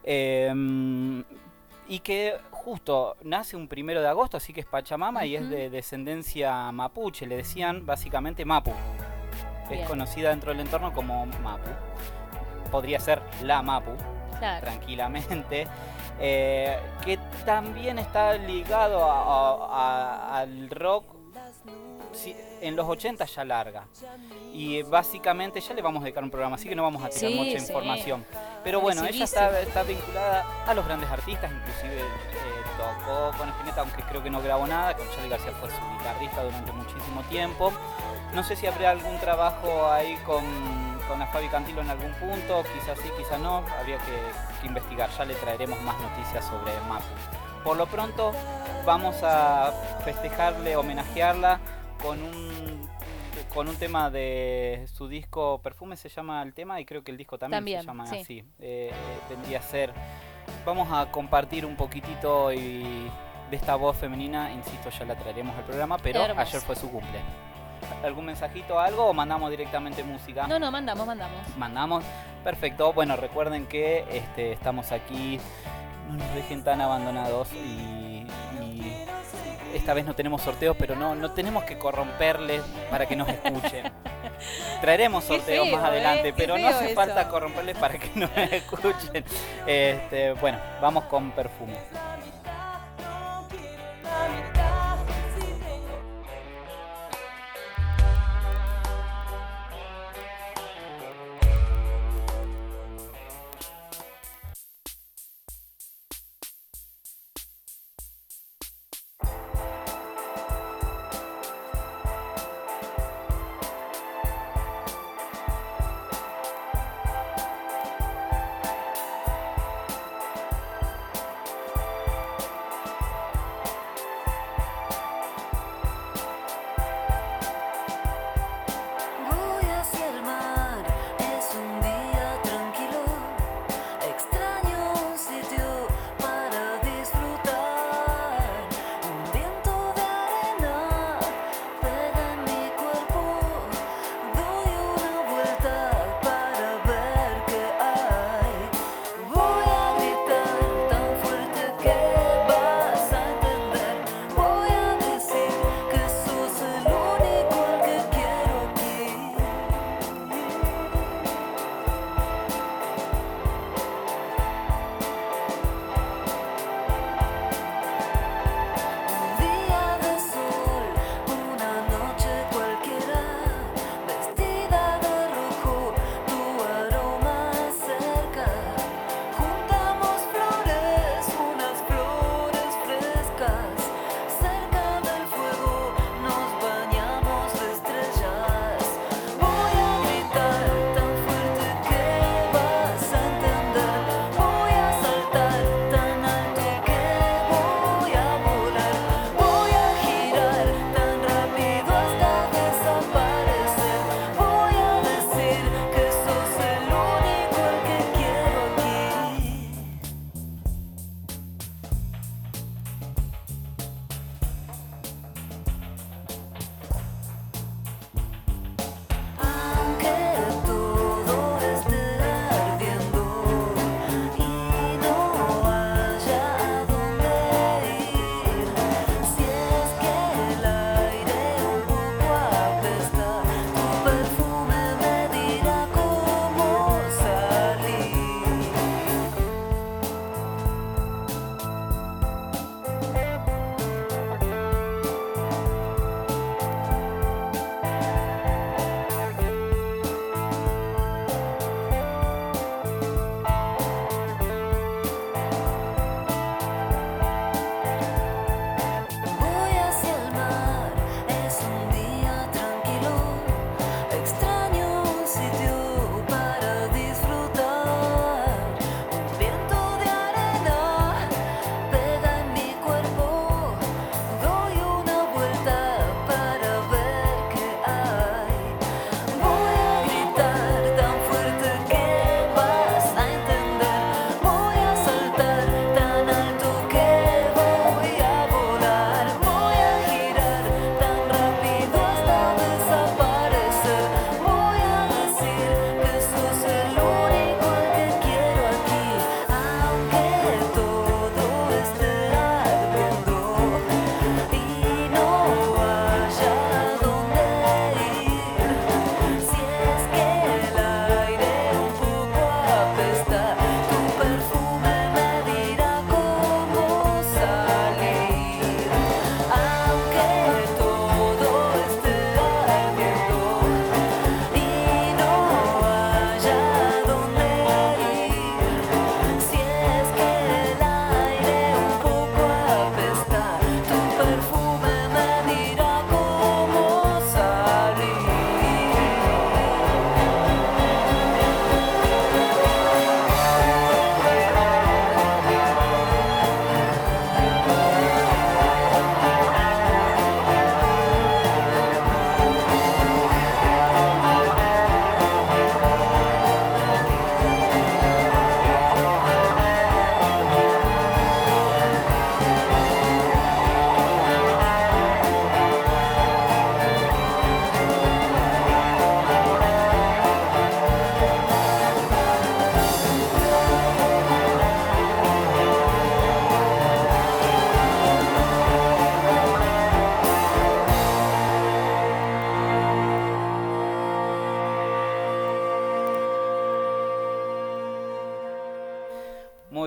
Y que justo nace un 1 de agosto, así que es Pachamama y es de descendencia mapuche. Le decían básicamente Mapu. Bien. Es conocida dentro del entorno como Mapu. Podría ser la Mapu, tranquilamente. Que también está ligado al rock. Sí, en los 80 ya larga, y básicamente ya le vamos a dedicar un programa, así que no vamos a tirar mucha información, pero bueno, ella está vinculada a los grandes artistas, inclusive tocó con Spinetta, aunque creo que no grabó nada. Con Charly García fue su guitarrista durante muchísimo tiempo. No sé si habrá algún trabajo ahí con la Fabi Cantilo en algún punto, quizás sí, quizás no, habría que investigar. Ya le traeremos más noticias sobre Mapu. por lo pronto vamos a festejarle, homenajearla con un tema de su disco Perfume, se llama el tema, y creo que el disco también se llama sí. así. Vendría a ser. Vamos a compartir un poquitito de esta voz femenina, insisto, ya la traeremos al programa, pero Hermoso. ayer fue su cumple. ¿Algún mensajito, algo, o mandamos directamente música? No, mandamos. Mandamos. Perfecto. Bueno, recuerden que estamos aquí. No nos dejen tan abandonados y esta vez no tenemos sorteos, pero no tenemos que corromperles para que nos escuchen. Traeremos Qué sorteos feo, más adelante, qué pero no feo hace eso. falta corromperles para que nos escuchen. Bueno, vamos con Perfume.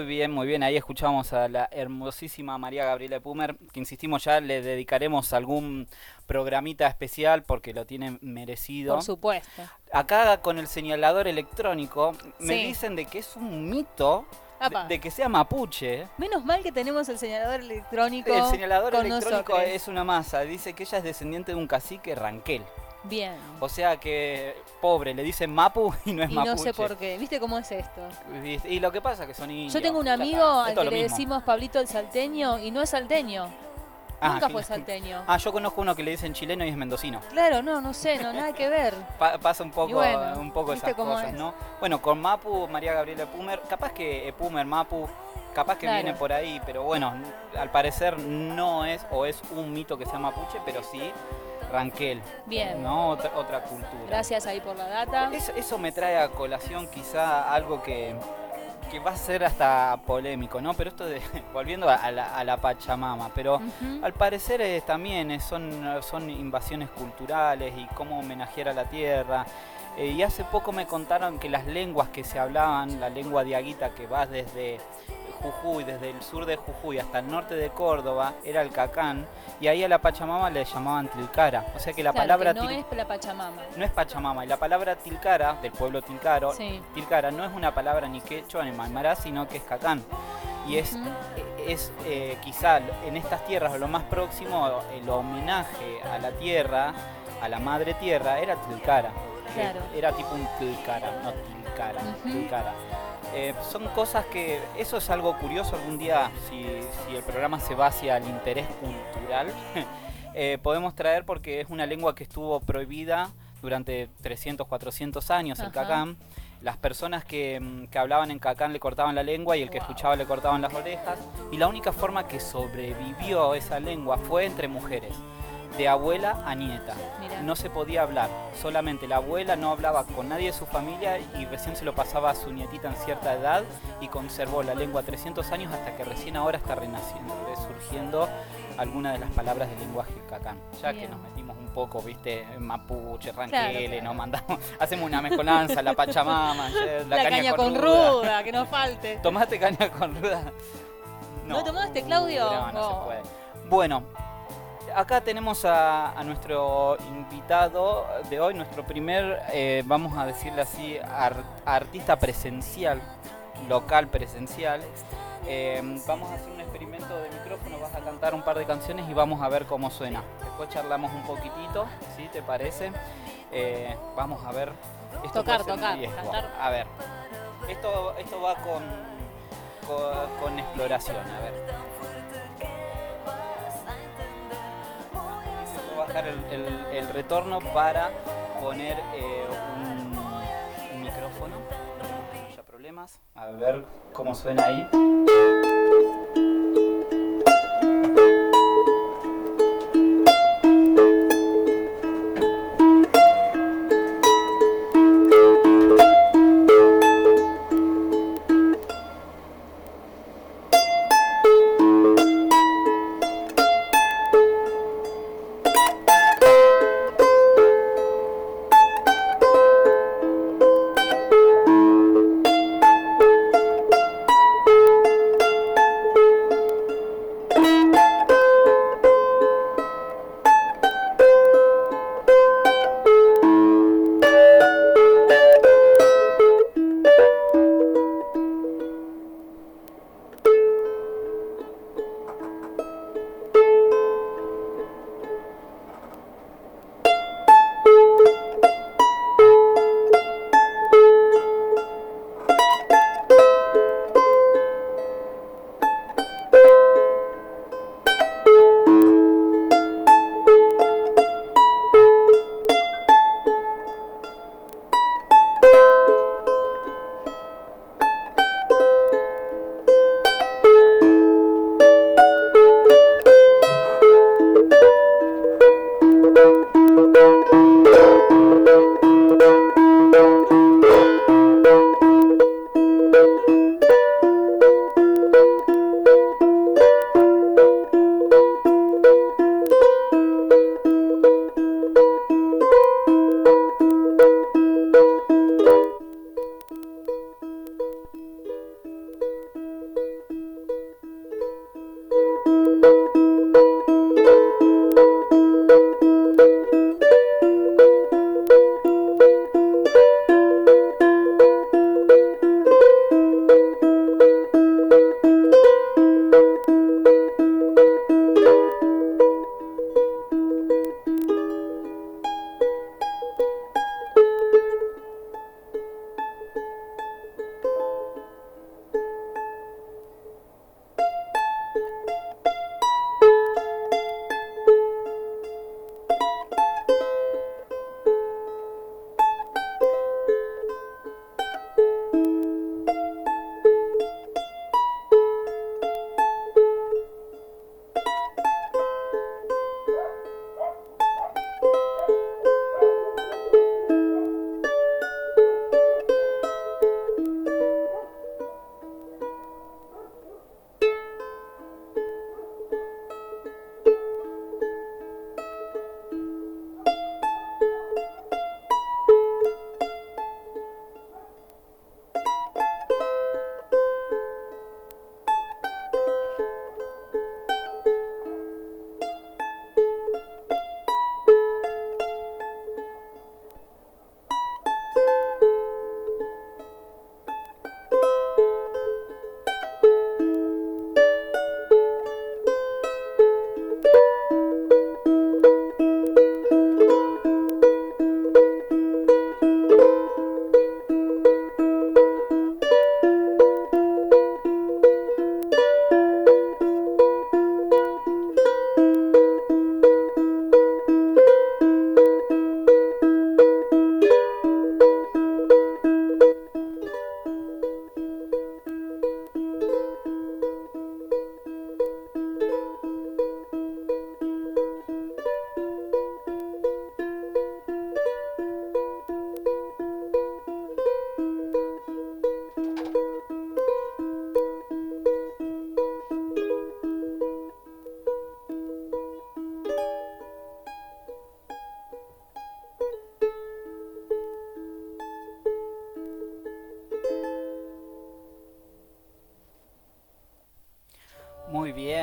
bien, muy bien. Ahí escuchamos a la hermosísima María Gabriela Pumer, que insistimos ya le dedicaremos algún programita especial porque lo tiene merecido. Por supuesto. Acá con el señalador electrónico me Sí. dicen de que es un mito Apa. de que sea mapuche. Menos mal que tenemos el señalador electrónico. El señalador con electrónico nosotros. es una masa. Dice que ella es descendiente de un cacique Ranquel. Bien. O sea que, pobre, le dicen mapu y no es Y mapuche. no sé por qué. ¿Viste cómo es esto? Y lo que pasa es que son indios. Yo tengo un Ya amigo está, al esto que es lo le mismo. decimos Pablito el salteño y no es salteño. Ah, Nunca sí. fue salteño. Ah, yo conozco uno que le dicen chileno y es mendocino. Claro, no sé, no, nada que ver. Pasa un poco, Y bueno, un poco ¿viste esas cómo cosas, es? ¿no? Bueno, con Mapu, María Gabriela Pumer, capaz que Pumer, Mapu, capaz que Claro. viene por ahí, pero bueno, al parecer no es, o es un mito que sea mapuche, pero sí Ranquel, Bien. ¿no? Otra cultura. Gracias ahí por la data. Eso me trae a colación quizá algo que va a ser hasta polémico, ¿no? Pero esto de, volviendo a la Pachamama, pero Ujú. al parecer también son invasiones culturales y cómo homenajear a la tierra. Y hace poco me contaron que las lenguas que se hablaban, la lengua diaguita que va desde Jujuy, desde el sur de Jujuy hasta el norte de Córdoba, era el cacán, y ahí a la Pachamama le llamaban tilcara. O sea que la Claro, palabra que no til- es la Pachamama. no es Pachamama, y la palabra tilcara, del pueblo tilcaro, Sí. tilcara no es una palabra ni quechua ni maimará, sino que es cacán. Y es, Ujú. quizá en estas tierras lo más próximo, el homenaje a la tierra, a la madre tierra, era tilcara. Claro. Era tipo un tilcara, no tilcara, Ujú. tilcara. Son cosas que, eso es algo curioso algún día, si el programa se va hacia el interés cultural, podemos traer porque es una lengua que estuvo prohibida durante 300, 400 años, el Ajá. cacán. Las personas que hablaban en cacán le cortaban la lengua y el que Wow. escuchaba le cortaban las orejas. Y la única forma que sobrevivió esa lengua fue entre mujeres, de abuela a nieta. Mirá. No se podía hablar, solamente la abuela no hablaba con nadie de su familia y recién se lo pasaba a su nietita en cierta edad y conservó la lengua 300 años hasta que recién ahora está renaciendo, resurgiendo algunas de las palabras del lenguaje cacán. Ya Bien. que nos metimos un poco, viste, en mapuche, Claro, ranquele, claro. nos mandamos, hacemos una mezcolanza, la pachamama, La caña con ruda, que no falte. ¿Tomaste caña con ruda? ¿No tomaste, Claudio? No, no Oh. se puede. Bueno, acá tenemos a nuestro invitado de hoy, nuestro primer, vamos a decirle así, artista presencial, local presencial. Vamos a hacer un experimento de micrófono, vas a cantar un par de canciones y vamos a ver cómo suena. Después charlamos un poquitito, ¿sí? ¿Te parece? Vamos a ver. Esto Tocar, puede ser un tocar, riesgo. cantar. A ver, esto va con exploración, a ver. Voy a bajar el retorno para poner un micrófono. No haya problemas. A ver cómo suena ahí.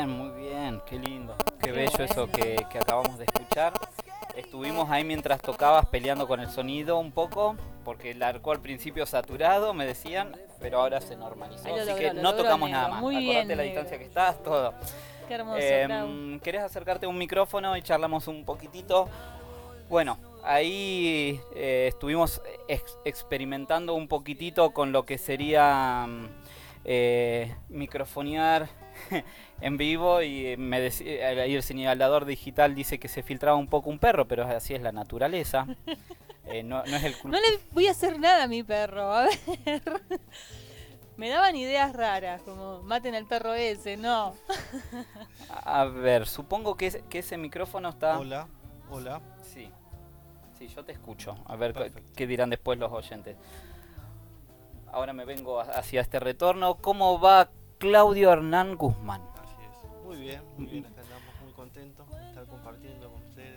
muy bien, qué lindo. Qué bello eso que acabamos de escuchar. Estuvimos ahí mientras tocabas peleando con el sonido un poco, porque largó al principio saturado, me decían, pero ahora se normalizó. Ahí lo Así logró, que lo no logró, tocamos negro. nada más. Muy Acordate bien, la negro. distancia que estás, todo. Qué hermoso, Clau. ¿Querés acercarte a un micrófono y charlamos un poquitito? Bueno, ahí estuvimos experimentando un poquitito con lo que sería microfonear en vivo y me decía, ahí el señalador digital dice que se filtraba un poco un perro, pero así es la naturaleza. No es el No le voy a hacer nada a mi perro, a ver. Me daban ideas raras, como maten al perro ese, no. A ver, supongo que ese micrófono está... Hola, hola. Sí, sí, yo te escucho. A ver Perfecto. qué dirán después los oyentes. Ahora me vengo hacia este retorno. ¿Cómo va Claudio Hernán Guzmán? Así es. Muy bien, acá andamos muy contentos de estar compartiendo con ustedes.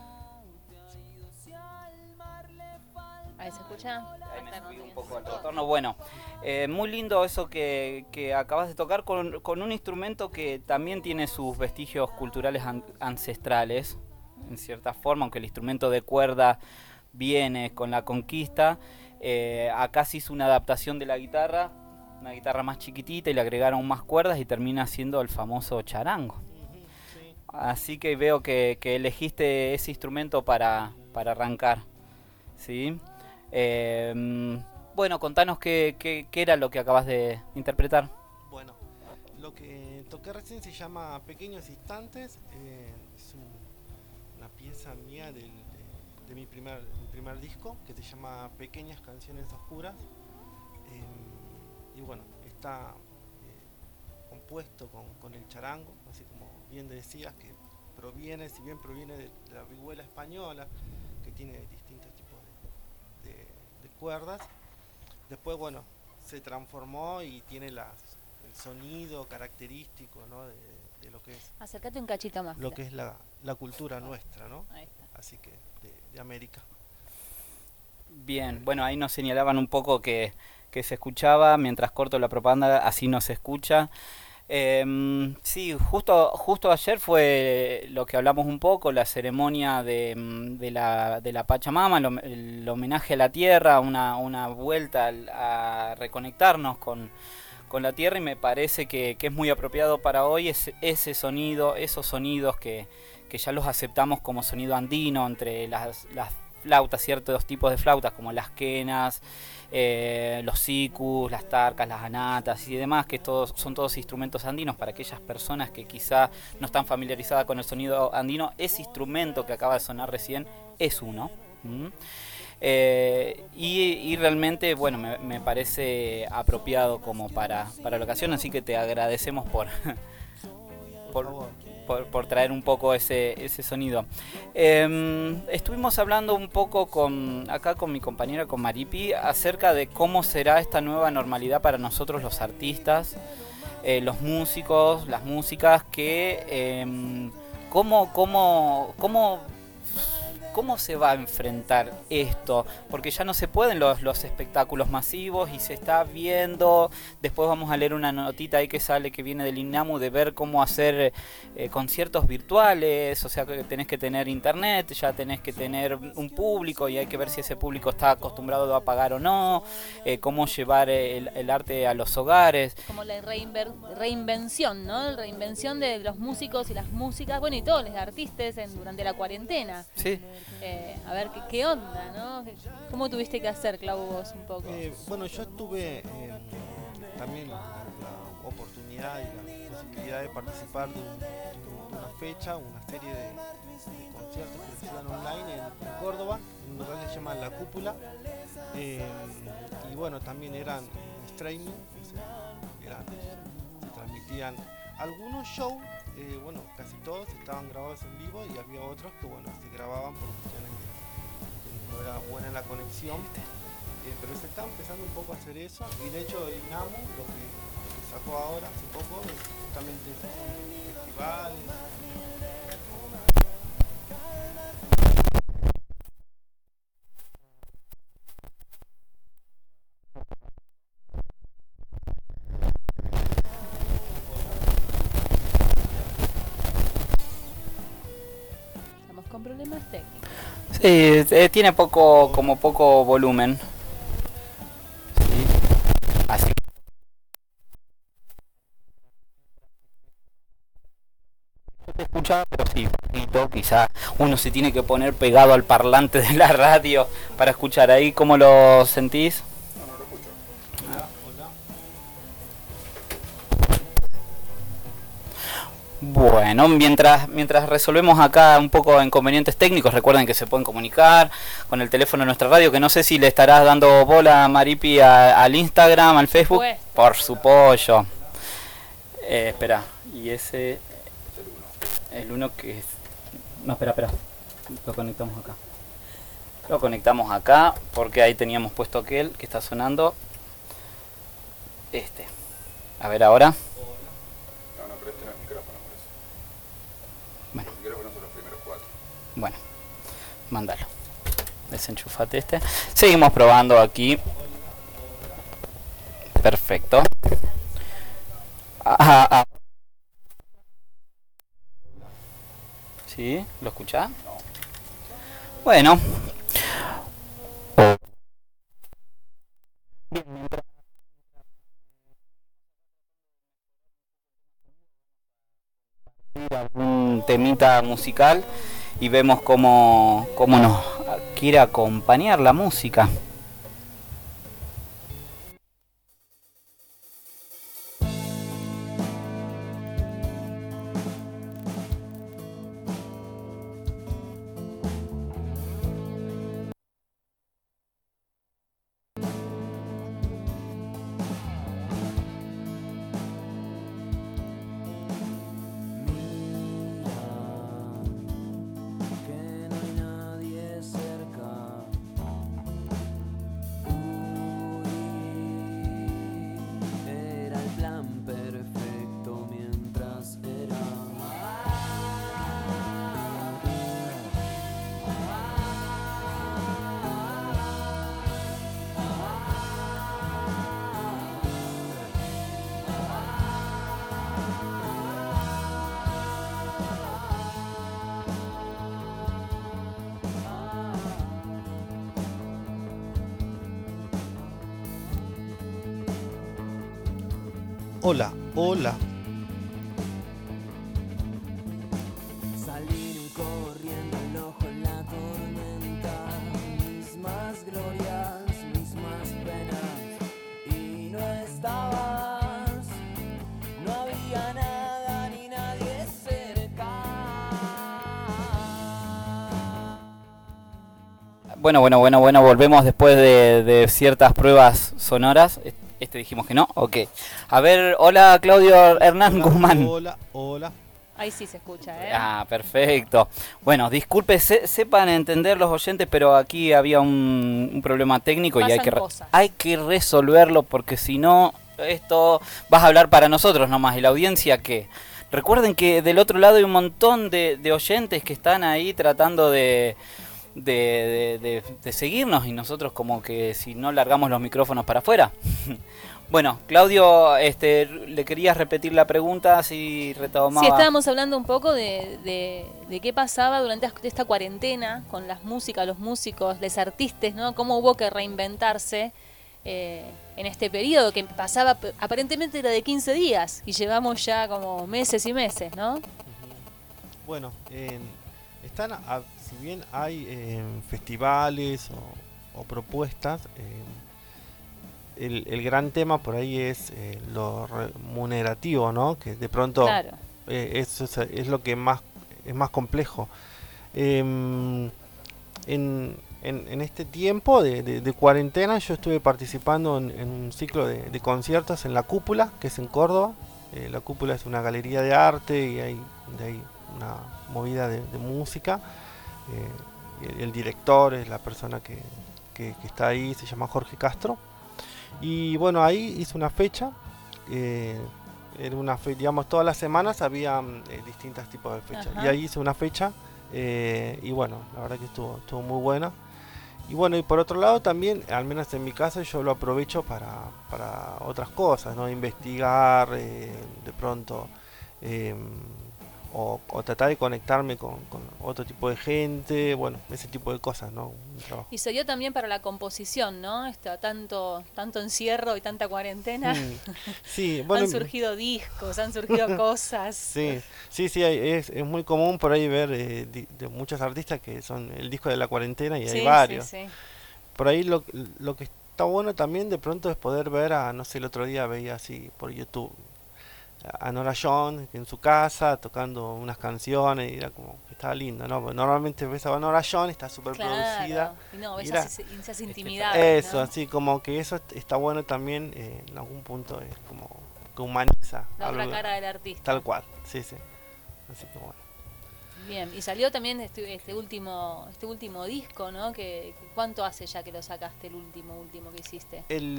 Ahí se escucha. Ahí me subí un poco al retorno. Bueno, muy lindo eso que acabas de tocar con un instrumento que también tiene sus vestigios culturales ancestrales, en cierta forma, aunque el instrumento de cuerda viene con la conquista. Acá se hizo una adaptación de la guitarra, una guitarra más chiquitita y le agregaron más cuerdas y termina siendo el famoso charango. Sí. Así que veo que elegiste ese instrumento para arrancar, ¿sí? Bueno, contanos qué era lo que acabas de interpretar. Bueno, lo que toqué recién se llama Pequeños Instantes. Es una pieza mía de mi primer disco que se llama Pequeñas Canciones Oscuras. Y bueno, está compuesto con el charango, así como bien decías, que si bien proviene de la vihuela española, que tiene distintos tipos de cuerdas. Después, bueno, se transformó y tiene el sonido característico, ¿no? de lo que es Acércate un cachito más. lo que es la cultura nuestra, ¿no? Ahí está. Así que de América. Bien, bueno, ahí nos señalaban un poco que se escuchaba, mientras corto la propaganda, así no se escucha. Sí, justo ayer fue lo que hablamos un poco, la ceremonia de la Pachamama, el homenaje a la tierra, una vuelta a reconectarnos con la tierra, y me parece que es muy apropiado para hoy ese sonido, esos sonidos que ya los aceptamos como sonido andino, entre las flautas, ciertos tipos de flautas como las quenas, los sicus, las tarcas, las anatas y demás, que son todos instrumentos andinos. Para aquellas personas que quizá no están familiarizadas con el sonido andino, ese instrumento que acaba de sonar recién es uno. Y realmente, bueno, me parece apropiado como para la ocasión, así que te agradecemos por traer un poco ese sonido. Estuvimos hablando un poco acá con mi compañera, con Maripi, acerca de cómo será esta nueva normalidad para nosotros los artistas, los músicos, las músicas, ¿cómo se va a enfrentar esto? Porque ya no se pueden los espectáculos masivos y se está viendo. Después vamos a leer una notita ahí que viene del INAMU, de ver cómo hacer conciertos virtuales. O sea, que tenés que tener internet, ya tenés que tener un público y hay que ver si ese público está acostumbrado a pagar o no. Cómo llevar el arte a los hogares. Como la reinvención, ¿no? La reinvención de los músicos y las músicas, bueno, y todos los artistas durante la cuarentena. Sí. A ver, ¿qué onda, no? ¿Cómo tuviste que hacer, Clau, vos un poco? Bueno, yo tuve también la oportunidad y la posibilidad de participar de una fecha, una serie de conciertos que se hicieron online en Córdoba, en un lugar que se llama La Cúpula. Y bueno, también eran streaming, o sea, se transmitían algunos shows. Bueno, casi todos estaban grabados en vivo y había otros que, bueno, se grababan por cuestiones que no era buena la conexión, pero se está empezando un poco a hacer eso, y de hecho el INAMU lo que sacó ahora hace poco es justamente esos festivales. con problemas técnicos. Sí, tiene como poco volumen. Sí. Así. Se escucha, pero sí, poquito, quizá uno se tiene que poner pegado al parlante de la radio para escuchar. Ahí, ¿cómo lo sentís? Bueno, mientras resolvemos acá un poco inconvenientes técnicos, recuerden que se pueden comunicar con el teléfono de nuestra radio, que no sé si le estarás dando bola, Maripi, al Instagram, al Facebook. Por su pollo. Espera, y ese... El uno que es... No, espera. Lo conectamos acá. Lo conectamos acá, porque ahí teníamos puesto aquel que está sonando. Este. A ver ahora. Bueno, mándalo. Desenchufate este. Seguimos probando aquí. Perfecto. ¿Sí? ¿Lo escuchás? Bueno. Un temita musical y vemos cómo nos quiere acompañar la música. Hola, hola. Salir corriendo el ojo en la tormenta, mis más glorias, mis más penas, y no estabas, no había nada ni nadie cerca. Bueno, volvemos después de ciertas pruebas sonoras. Dijimos que no, ok. A ver, hola Claudio Hernán Guzmán. Hola. Ahí sí se escucha, ¿eh? Ah, perfecto. Bueno, disculpe, sepan entender los oyentes, pero aquí había un problema técnico y hay que resolverlo, porque si no, esto vas a hablar para nosotros nomás. ¿Y la audiencia qué? Recuerden que del otro lado hay un montón de oyentes que están ahí tratando de seguirnos, y nosotros como que si no largamos los micrófonos para afuera. Bueno, Claudio, le querías repetir la pregunta, si retomaba. Sí, estábamos hablando un poco de qué pasaba durante esta cuarentena con las músicas, los músicos, los artistas, ¿no? Cómo hubo que reinventarse en este periodo que pasaba, aparentemente era de 15 días y llevamos ya como meses y meses, ¿no? Bueno, si bien hay festivales o propuestas, el gran tema por ahí es lo remunerativo, ¿no? Que de pronto claro. Eso es lo que es más complejo. En este tiempo de cuarentena yo estuve participando en un ciclo de conciertos en La Cúpula, que es en Córdoba. La Cúpula es una galería de arte y hay una movida de música. El director es la persona que está ahí, se llama Jorge Castro. Y bueno, ahí hice una fecha. Era una fecha, digamos, todas las semanas había distintos tipos de fechas. Ajá. Y ahí hice una fecha. Y bueno, la verdad que estuvo muy buena. Y bueno, y por otro lado también, al menos en mi caso, yo lo aprovecho para otras cosas, ¿no? Investigar, de pronto, o tratar de conectarme con otro tipo de gente, bueno, ese tipo de cosas, ¿no? Un trabajo. Y se dio también para la composición, ¿no? Tanto encierro y tanta cuarentena. Sí, bueno, Han surgido discos, han surgido cosas. sí, es muy común por ahí ver de muchos artistas que son el disco de la cuarentena y Sí, hay varios. sí. Por ahí lo que está bueno también de pronto es poder ver no sé, el otro día veía así por YouTube a Nora Jones en su casa tocando unas canciones y era como que estaba lindo, ¿no? Porque normalmente ves a Nora Jones, está súper producida. Y no, ves y era- esas intimidades, Eso, ¿no? así como que eso está bueno también, en algún punto es como que humaniza La otra algo, cara del artista. tal cual, sí. Así que bueno. Bien, y salió también este último disco, ¿no? ¿Cuánto hace ya que lo sacaste, el último que hiciste?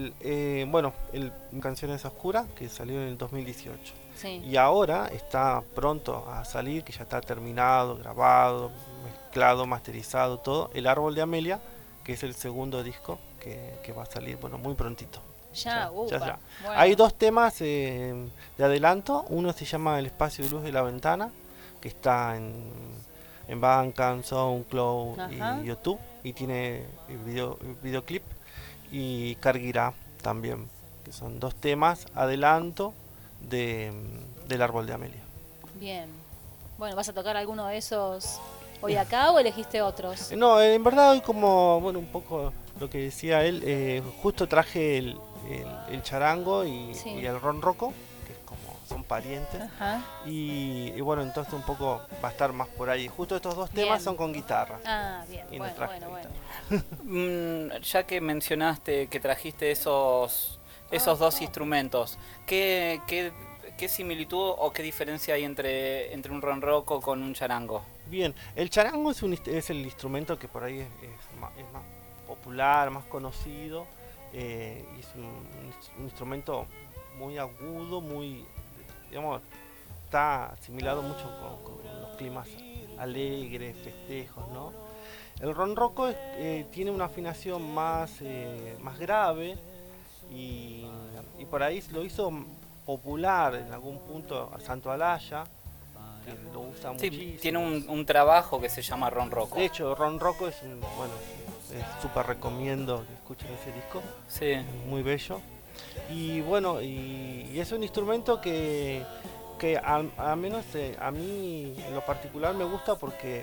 El Canciones Oscuras, que salió en el 2018. Sí. Y ahora está pronto a salir, que ya está terminado, grabado, mezclado, masterizado, todo. El Árbol de Amelia, que es el segundo disco que va a salir, bueno, muy prontito. Ya. Bueno. Hay 2 temas de adelanto. Uno se llama El Espacio de Luz de la Ventana, que está en Bandcamp, SoundCloud Ajá. y YouTube, y tiene el videoclip, y Carguirá también, que son 2 temas adelanto del Árbol de Amelia. Bien. Bueno, ¿vas a tocar alguno de esos hoy acá o elegiste otros? No, en verdad hoy como, bueno, un poco lo que decía él, justo traje el charango Sí. y el ronroco, que es como son parientes. Ajá. Y bueno, entonces un poco va a estar más por ahí. Justo estos 2 temas Bien. son con guitarra. Ah, bien. Y no traje la Bueno. guitarra. Ya que mencionaste que trajiste esos 2 instrumentos, ¿qué similitud o qué diferencia hay entre un ronroco con un charango? Bien, el charango es el instrumento que por ahí es más popular, más conocido. Y es un instrumento muy agudo, digamos, está asimilado mucho con los climas alegres, festejos, ¿no? El ronroco tiene una afinación más grave y por ahí lo hizo popular en algún punto a Santo Alaya, que lo usa Sí, muchísimo. tiene un trabajo que se llama ronroco. De hecho, ronroco es súper recomiendo que escuchen ese disco, Sí. es muy bello. Y bueno, y es un instrumento que al menos a mí en lo particular me gusta porque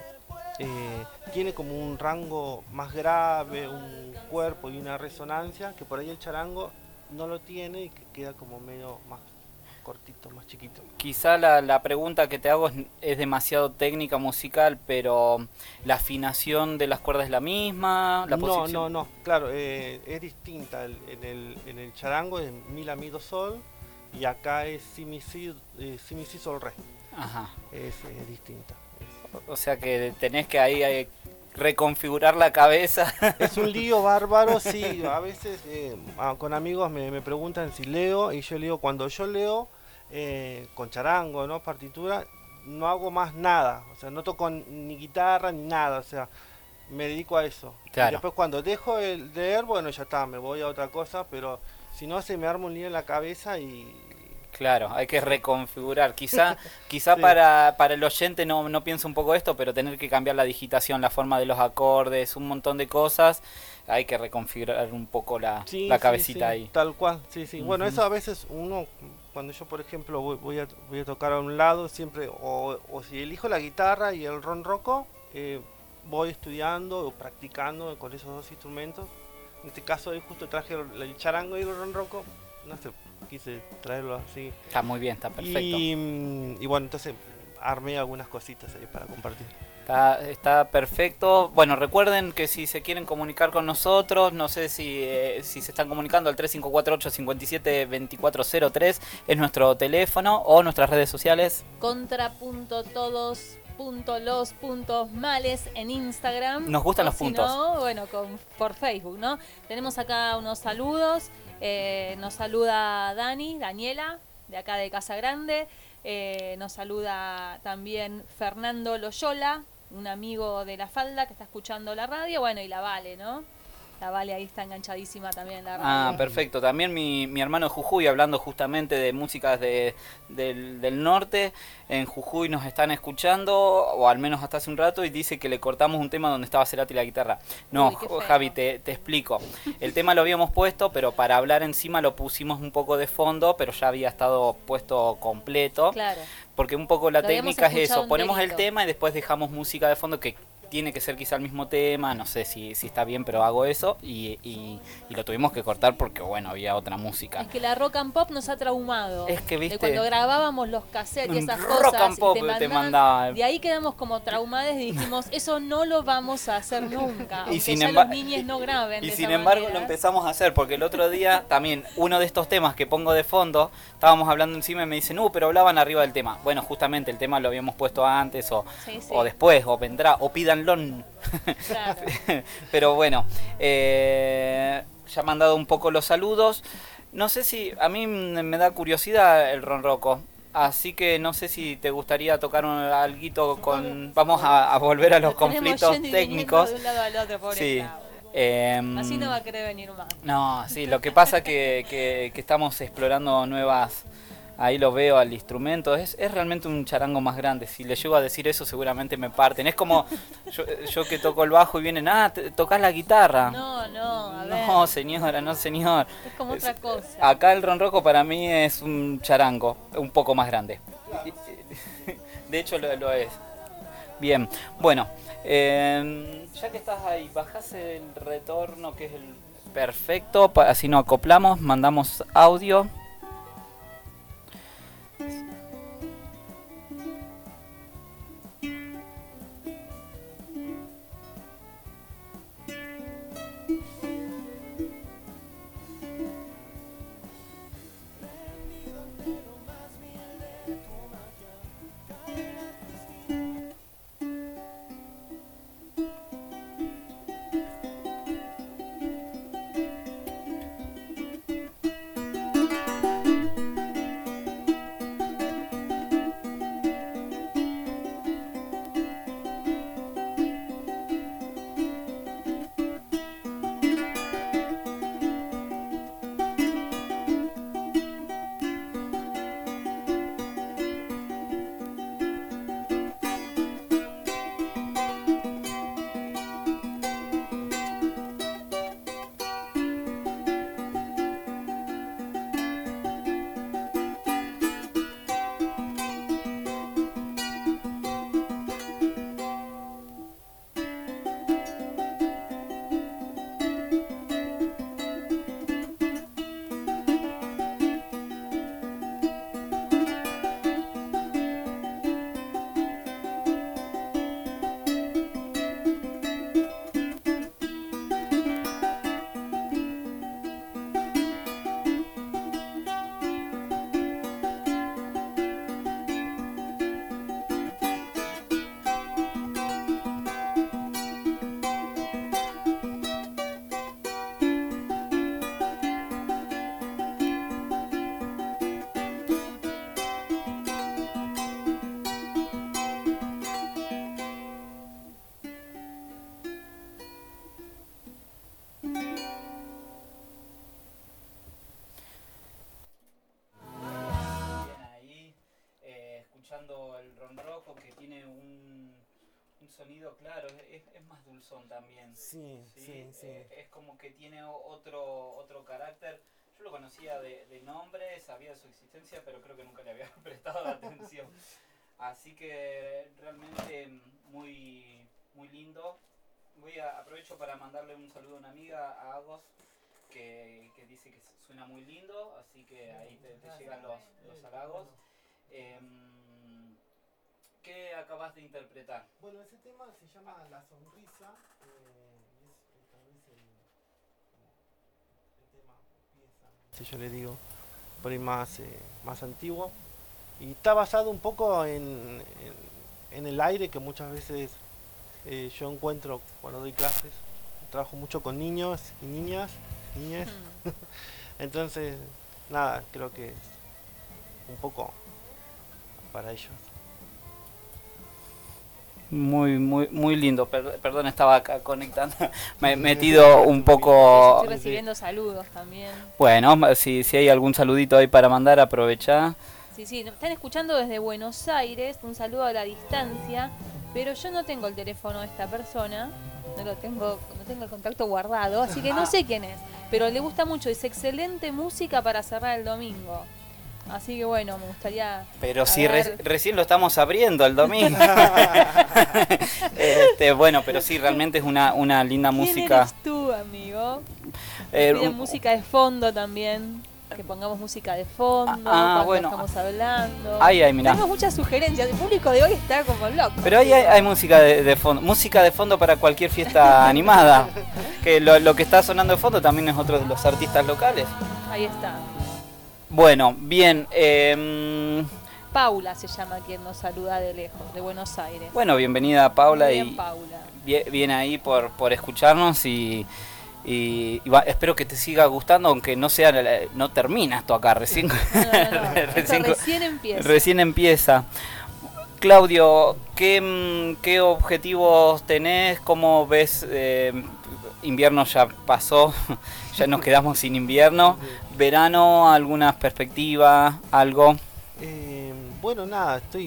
tiene como un rango más grave, un cuerpo y una resonancia que por ahí el charango no lo tiene y que queda como medio más cortito, más chiquito. Quizá la pregunta que te hago es demasiado técnica musical, pero ¿la afinación de las cuerdas es la misma? ¿La posición? No, claro, es distinta. En el charango es mi, la, mi, do, sol, y acá es si, mi, si, sol, re. Ajá. Es distinta. O sea que tenés que ahí reconfigurar la cabeza. Es un lío bárbaro, sí. A veces con amigos me preguntan si leo, y yo leo, cuando yo leo con charango, ¿no? Partitura, no hago más nada. O sea, no toco ni guitarra ni nada. O sea, me dedico a eso. Claro. Y después cuando dejo de leer, bueno, ya está, me voy a otra cosa, pero si no se me arma un lío en la cabeza y... Claro, hay que reconfigurar. Quizá Sí. para el oyente no piensa un poco esto, pero tener que cambiar la digitación, la forma de los acordes, un montón de cosas, hay que reconfigurar un poco la cabecita ahí. Tal cual, sí. Bueno, Ujú. eso a veces uno, cuando yo por ejemplo voy a tocar a un lado, siempre, o si elijo la guitarra y el ronroco, voy estudiando o practicando con esos 2 instrumentos. En este caso hoy justo traje el charango y el ronroco, no sé, quise traerlo así. Está muy bien, está perfecto. Y bueno, entonces armé algunas cositas ahí para compartir. Está perfecto. Bueno, recuerden que si se quieren comunicar con nosotros, no sé si se están comunicando al 3548-572403, es nuestro teléfono, o nuestras redes sociales. Contra.todos.los.males en Instagram. Nos gustan O los si puntos. no, bueno, por Facebook, ¿no? Tenemos acá unos saludos. Nos saluda Daniela, de acá de Casa Grande. Nos saluda también Fernando Loyola, un amigo de La Falda que está escuchando la radio. Bueno, y la Vale, ¿no? La Vale ahí está enganchadísima también en la radio. Ah, perfecto. También mi hermano de Jujuy, hablando justamente de músicas del norte, en Jujuy nos están escuchando, o al menos hasta hace un rato, y dice que le cortamos un tema donde estaba Cerati la guitarra. No, Uy, qué feo. Javi, te explico. El tema lo habíamos puesto, pero para hablar encima lo pusimos un poco de fondo, pero ya había estado puesto completo. Claro. Porque un poco la Lo habíamos técnica es escuchado eso, ponemos el enterito. tema y después dejamos música de fondo que tiene que ser quizá el mismo tema, no sé si está bien, pero hago eso y lo tuvimos que cortar porque bueno, había otra música. Es que la rock and pop nos ha traumado. Es que, viste, de cuando grabábamos los cassettes y esas rock cosas. and pop y te mandaba. De ahí quedamos como traumadas y dijimos, eso no lo vamos a hacer nunca. Aunque sin ya embar- los niños no graben Y de sin esa embargo manera. lo empezamos a hacer porque el otro día también uno de estos temas que pongo de fondo, estábamos hablando encima y me dicen, pero hablaban arriba del tema. Bueno, justamente el tema lo habíamos puesto antes Sí, sí. o después, o vendrá, o pídanlo. Claro. Pero bueno, ya me han dado un poco los saludos. No sé si, a mí me da curiosidad el ronroco. Así que no sé si te gustaría tocar alguito con... Vamos a volver a los Lo tenemos conflictos yendo y viniendo técnicos. de un lado al otro, pobre Sí. Claudio. Así no va a querer venir más. No, sí, lo que pasa que estamos explorando nuevas... Ahí lo veo al instrumento, es realmente un charango más grande. Si le llego a decir eso seguramente me parten. Es como yo que toco el bajo y vienen, tocás la guitarra. No, a ver. No, señora, no, señor. Es como otra cosa. Acá el ronroco para mí es un charango, un poco más grande. De hecho lo es. Bien, bueno, ya que estás ahí, bajás el retorno que es el perfecto, así nos acoplamos, mandamos audio. Escuchando el ronroco que tiene un sonido claro, es más dulzón también. Sí. Es como que tiene otro carácter. Yo lo conocía de nombre, sabía de su existencia, pero creo que nunca le había prestado atención. Así que realmente muy, muy lindo. Aprovecho para mandarle un saludo a una amiga, a Agos, que dice que suena muy lindo, así que ahí te llegan los halagos. ¿Qué acabas de interpretar? Bueno, ese tema se llama La Sonrisa, y es tal vez el tema pieza, si yo le digo, por ahí más antiguo, y está basado un poco en el aire que muchas veces yo encuentro cuando doy clases. Trabajo mucho con niños y niñas. Entonces, nada, creo que es un poco para ellos. Muy lindo. Perdón, estaba acá conectando. Me he metido un poco. Estoy recibiendo saludos también. Bueno, si hay algún saludito ahí para mandar, aprovechá. Sí, están escuchando desde Buenos Aires, un saludo a la distancia, pero yo no tengo el teléfono de esta persona, no tengo el contacto guardado, así que no sé quién es, pero le gusta mucho, es excelente música para cerrar el domingo. Así que bueno, me gustaría... Pero si saber... recién lo estamos abriendo el domingo. Bueno, pero sí, realmente es una linda música. ¿Quién eres tú, amigo? Piden música de fondo también. Que pongamos música de fondo cuando bueno. estamos hablando. Mirá. Tenemos muchas sugerencias. El público de hoy está como loco. Pero ahí hay música de fondo. Música de fondo para cualquier fiesta animada. Que lo que está sonando de fondo también es otro de los artistas locales. Ahí está. Bueno, bien. Paula se llama quien nos saluda de lejos, de Buenos Aires. Bueno, bienvenida Paula. Muy bien, Paula. Bien ahí por escucharnos y espero que te siga gustando, aunque no termina esto acá recién. No. Recién empieza. Recién empieza. Claudio, ¿qué objetivos tenés? ¿Cómo ves? Invierno ya pasó, ya nos quedamos sin invierno. Verano, ¿alguna perspectiva? ¿Algo? Bueno, nada, estoy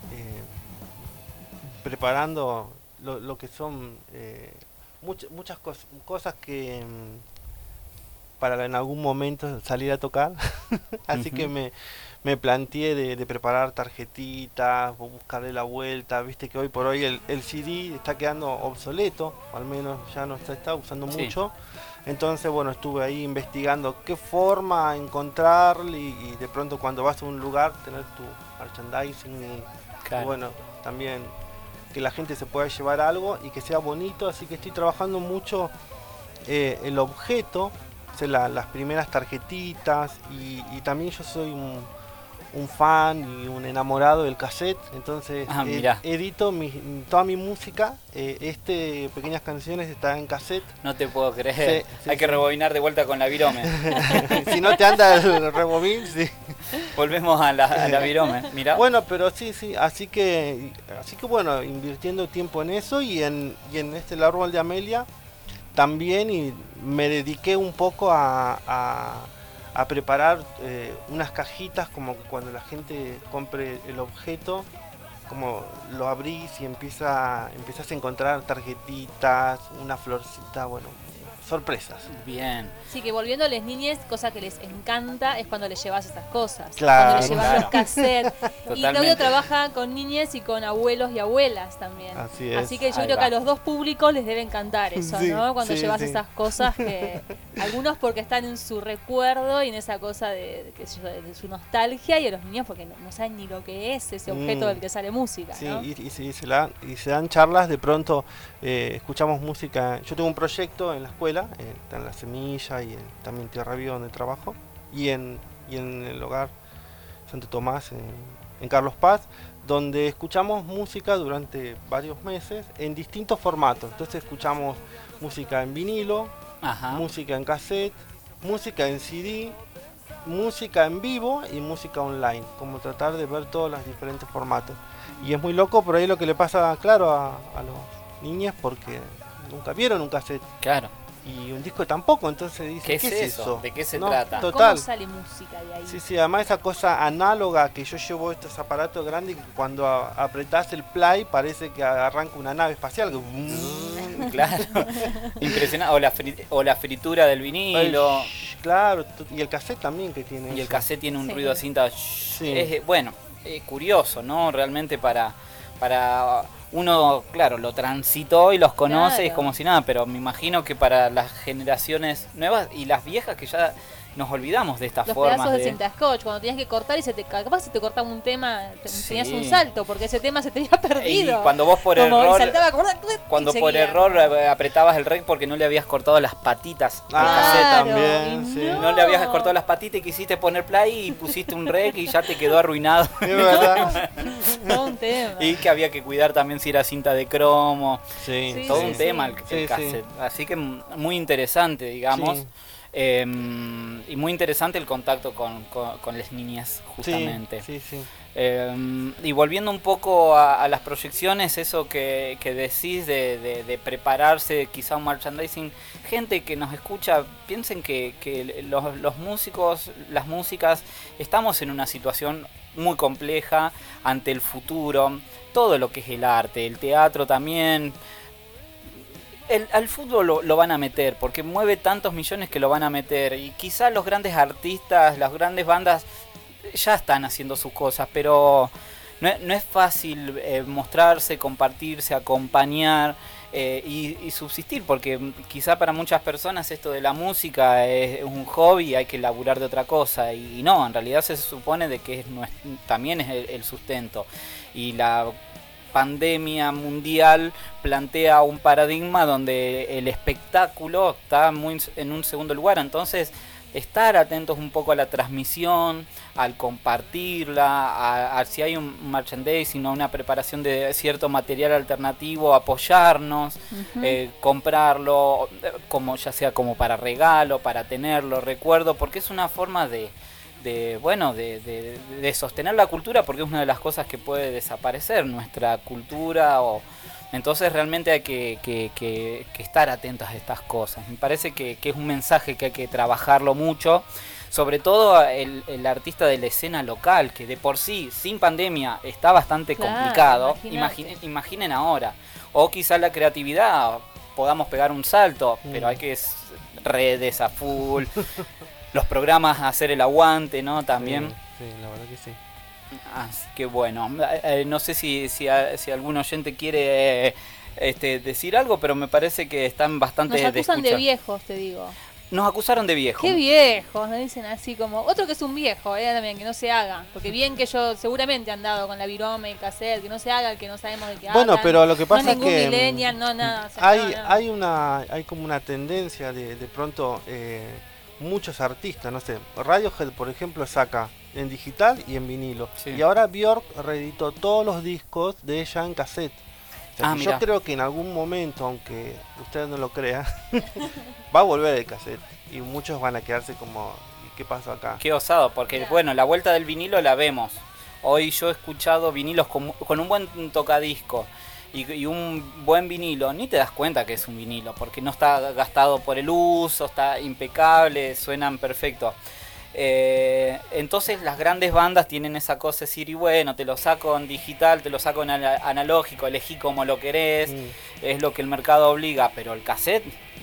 preparando lo que son muchas cosas que para en algún momento salir a tocar. Así que me planteé de preparar tarjetitas, buscarle la vuelta. Viste que hoy por hoy el CD está quedando obsoleto, o al menos ya no se está usando mucho. Entonces, bueno, estuve ahí investigando qué forma encontrarle y de pronto cuando vas a un lugar tener tu merchandising y bueno, también que la gente se pueda llevar algo y que sea bonito. Así que estoy trabajando mucho el objeto, las primeras tarjetitas y también yo soy un fan y un enamorado del cassette, entonces edito toda mi música, pequeñas canciones está en cassette. No te puedo creer, hay que rebobinar de vuelta con la virome. Si no te anda el rebobin, sí. Volvemos a la virome, mirá. Bueno, pero sí, así que bueno, invirtiendo tiempo en eso y en el árbol de Amelia también, y me dediqué un poco a preparar unas cajitas, como cuando la gente compre el objeto, como lo abrís y empiezas a encontrar tarjetitas, una florcita, bueno, sorpresas. Bien. Sí, que volviendo a las niñes, cosa que les encanta es cuando les llevas estas cosas. Claro. Cuando les llevas los cassettes. Y Totalmente. Claudio trabaja con niñes y con abuelos y abuelas también. Así es. Así que yo Ahí creo va. que a los dos públicos les debe encantar eso, Sí, ¿no? Cuando sí, llevas sí. esas cosas que... Algunos porque están en su recuerdo y en esa cosa de su nostalgia, y a los niños porque no saben ni lo que es ese objeto del que sale música, Sí, ¿no? y se dan charlas, de pronto escuchamos música. Yo tengo un proyecto en la escuela, está en La Semilla y también Tierra Viva donde trabajo, y en el hogar Santo Tomás en Carlos Paz, donde escuchamos música durante varios meses en distintos formatos. Entonces escuchamos música en vinilo, música en cassette, música en CD, música en vivo y música online, como tratar de ver todos los diferentes formatos. Y es muy loco por ahí lo que le pasa, claro, a los niños, porque nunca vieron un cassette. Claro. Y un disco tampoco, entonces dicen, ¿Qué es eso? ¿De qué se trata? Total. ¿Cómo sale música de ahí? Sí, además esa cosa análoga que yo llevo estos aparatos grandes, que cuando apretás el play parece que arranca una nave espacial. Claro. Impresionante. O la fritura del vinilo. Claro, y el cassette también que tiene. Y el eso. cassette tiene un Sí. ruido de cinta. Bueno, curioso, ¿no? Realmente para uno, claro, lo transitó y los conoce, Claro. y es como si nada, pero me imagino que para las generaciones nuevas y las viejas, que ya nos olvidamos de estas Los formas pedazos de cinta scotch, cuando tenías que cortar y capaz se te cortaba un tema, tenías un salto, porque ese tema se te había perdido. Y cuando vos por Como, error, y saltaba, cuando y por seguía. error apretabas el rec porque no le habías cortado las patitas al Ah, cassette. también, y sí. No le habías cortado las patitas y quisiste poner play y pusiste un rec y ya te quedó arruinado. Es verdad. Todo un tema. Y que había que cuidar también si era cinta de cromo. Sí, Sí, Todo sí, un sí. tema el Sí, cassette. Así que muy interesante, digamos. Sí. Y muy interesante el contacto con las niñas, justamente. Sí. Y volviendo un poco a las proyecciones, eso que decís de prepararse, quizá un merchandising, gente que nos escucha, piensen que los músicos, las músicas, estamos en una situación muy compleja ante el futuro, todo lo que es el arte, el teatro también. Al fútbol lo van a meter, porque mueve tantos millones que lo van a meter, y quizá los grandes artistas, las grandes bandas ya están haciendo sus cosas, pero no es fácil mostrarse, compartirse, acompañar y subsistir, porque quizá para muchas personas esto de la música es un hobby y hay que laburar de otra cosa, y no, en realidad se supone de que también es el sustento, y la pandemia mundial plantea un paradigma donde el espectáculo está muy en un segundo lugar, entonces estar atentos un poco a la transmisión, al compartirla, a si hay un merchandising o una preparación de cierto material alternativo, apoyarnos, comprarlo, como ya sea como para regalo, para tenerlo, recuerdo, porque es una forma de sostener la cultura, porque es una de las cosas que puede desaparecer, nuestra cultura, entonces realmente hay que estar atentos a estas cosas. Me parece que es un mensaje que hay que trabajarlo mucho, sobre todo el artista de la escena local, que de por sí, sin pandemia, está bastante complicado. Imaginen ahora, o quizás la creatividad, podamos pegar un salto, pero hay que redes a full, los programas hacer el aguante, ¿no? También. Sí, la verdad que sí. Así que bueno, no sé si algún oyente quiere decir algo, pero me parece que están bastante... Nos acusan de viejos, te digo. Nos acusaron de viejos. ¿Qué viejos? Nos dicen así como... Otro que es un viejo, también, que no se haga. Porque bien que yo seguramente he andado con la virome y el cassette, que no se haga, el que no sabemos de qué hablan. Bueno, pero lo que pasa es que... millennial, no nada. O sea, hay como una tendencia de pronto... muchos artistas, no sé, Radiohead por ejemplo saca en digital y en vinilo, y ahora Björk reeditó todos los discos de ella en cassette. O sea, yo creo que en algún momento, aunque usted no lo crea, va a volver el cassette y muchos van a quedarse como, ¿qué pasó acá? Qué osado, porque bueno, la vuelta del vinilo la vemos. Hoy yo he escuchado vinilos con un buen tocadisco y un buen vinilo, ni te das cuenta que es un vinilo, porque no está gastado por el uso, está impecable, suenan perfecto. Entonces las grandes bandas tienen esa cosa de decir, y bueno, te lo saco en digital, te lo saco en analógico, elegí como lo querés, es lo que el mercado obliga, pero el cassette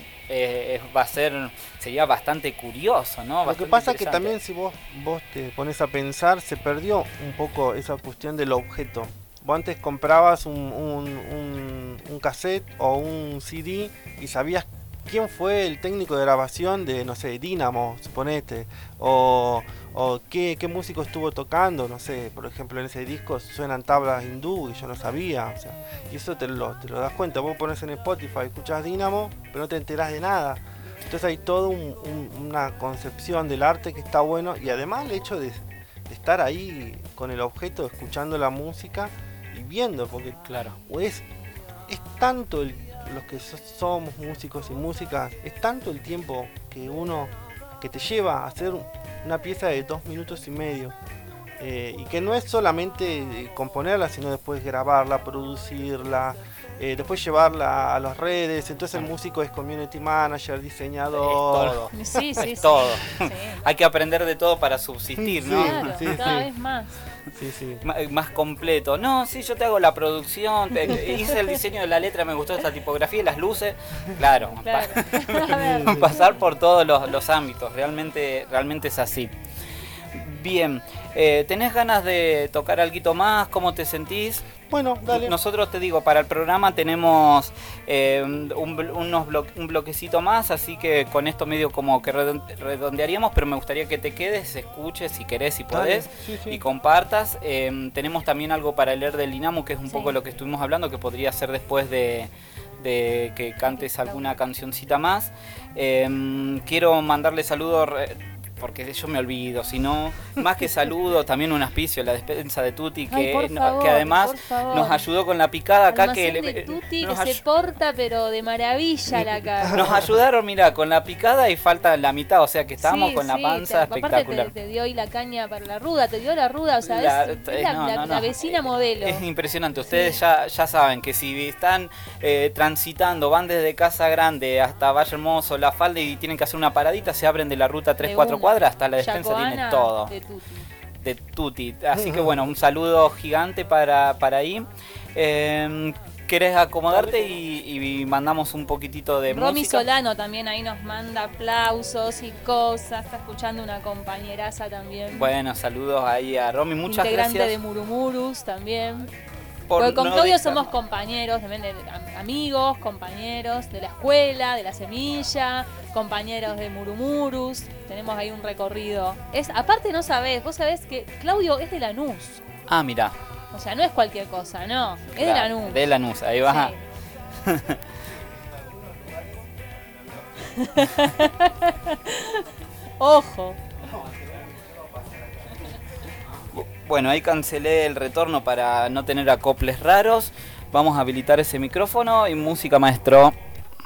sería bastante curioso, ¿no? Lo que pasa es que también si vos te pones a pensar, se perdió un poco esa cuestión del objeto. Vos antes comprabas un cassette o un CD y sabías quién fue el técnico de grabación de, no sé, Dynamo, suponete, o qué músico estuvo tocando, no sé, por ejemplo en ese disco suenan tablas hindú y yo no sabía, o sea, y eso te lo das cuenta, vos pones en Spotify, escuchás Dynamo, pero no te enterás de nada. Entonces hay toda una concepción del arte que está bueno, y además el hecho de estar ahí con el objeto, escuchando la música y viendo, porque claro, es tanto los que somos músicos y músicas, es tanto el tiempo que te lleva a hacer una pieza de 2 minutos y medio, y que no es solamente componerla, sino después grabarla, producirla, después llevarla a las redes. Entonces el músico es community manager, diseñador, es todo. Sí, es todo. Sí. Hay que aprender de todo para subsistir, ¿no? Claro, cada vez más. Sí. Más completo. No, sí, yo te hago la producción, hice el diseño de la letra, me gustó esta tipografía y las luces. Claro. Pasar por todos los ámbitos, realmente es así. Bien, ¿tenés ganas de tocar algo más? ¿Cómo te sentís? Bueno, dale. Nosotros, te digo, para el programa tenemos un bloquecito más, así que con esto medio como que redondearíamos, pero me gustaría que te quedes, escuches si querés, si podés, y compartas. Tenemos también algo para leer del Inamu, que es un poco lo que estuvimos hablando, que podría ser después de que cantes alguna cancioncita más. Quiero mandarle saludos porque yo me olvido, sino más que saludo, también un auspicio a la despensa de Tuti, Ay, por favor, que además por favor. nos ayudó con la picada acá. Almacén de Tuti que se porta pero de maravilla la cara. Nos ayudaron, mira, con la picada y falta la mitad, o sea que estábamos Sí, con la sí, panza espectacular. Aparte te dio ahí la caña para la ruda, te dio la ruda, o sea, es la vecina modelo. Es impresionante, ustedes ya saben que si están transitando, van desde Casa Grande hasta Valle Hermoso, La Falda y tienen que hacer una paradita, se abren de la ruta 3-4 cuadras, hasta la despensa tiene todo. De Tuti. Así que bueno, un saludo gigante para ahí. ¿Querés acomodarte y mandamos un poquitito de Romy música? Solano también ahí nos manda aplausos y cosas. Está escuchando una compañeraza también. Bueno, saludos ahí a Romy, muchas Integrante gracias. de Murumurus también. Por Porque con no Claudio dejar- somos compañeros, también amigos, compañeros de la escuela, de la semilla, compañeros de Murumurus. Tenemos ahí un recorrido. Aparte no sabés, vos sabés que Claudio es de Lanús. Ah, mirá. O sea, no es cualquier cosa, no. Es de Claro, Lanús. de Lanús, ahí va. Sí. Ojo. Bueno, ahí cancelé el retorno para no tener acoples raros. Vamos a habilitar ese micrófono y música, maestro.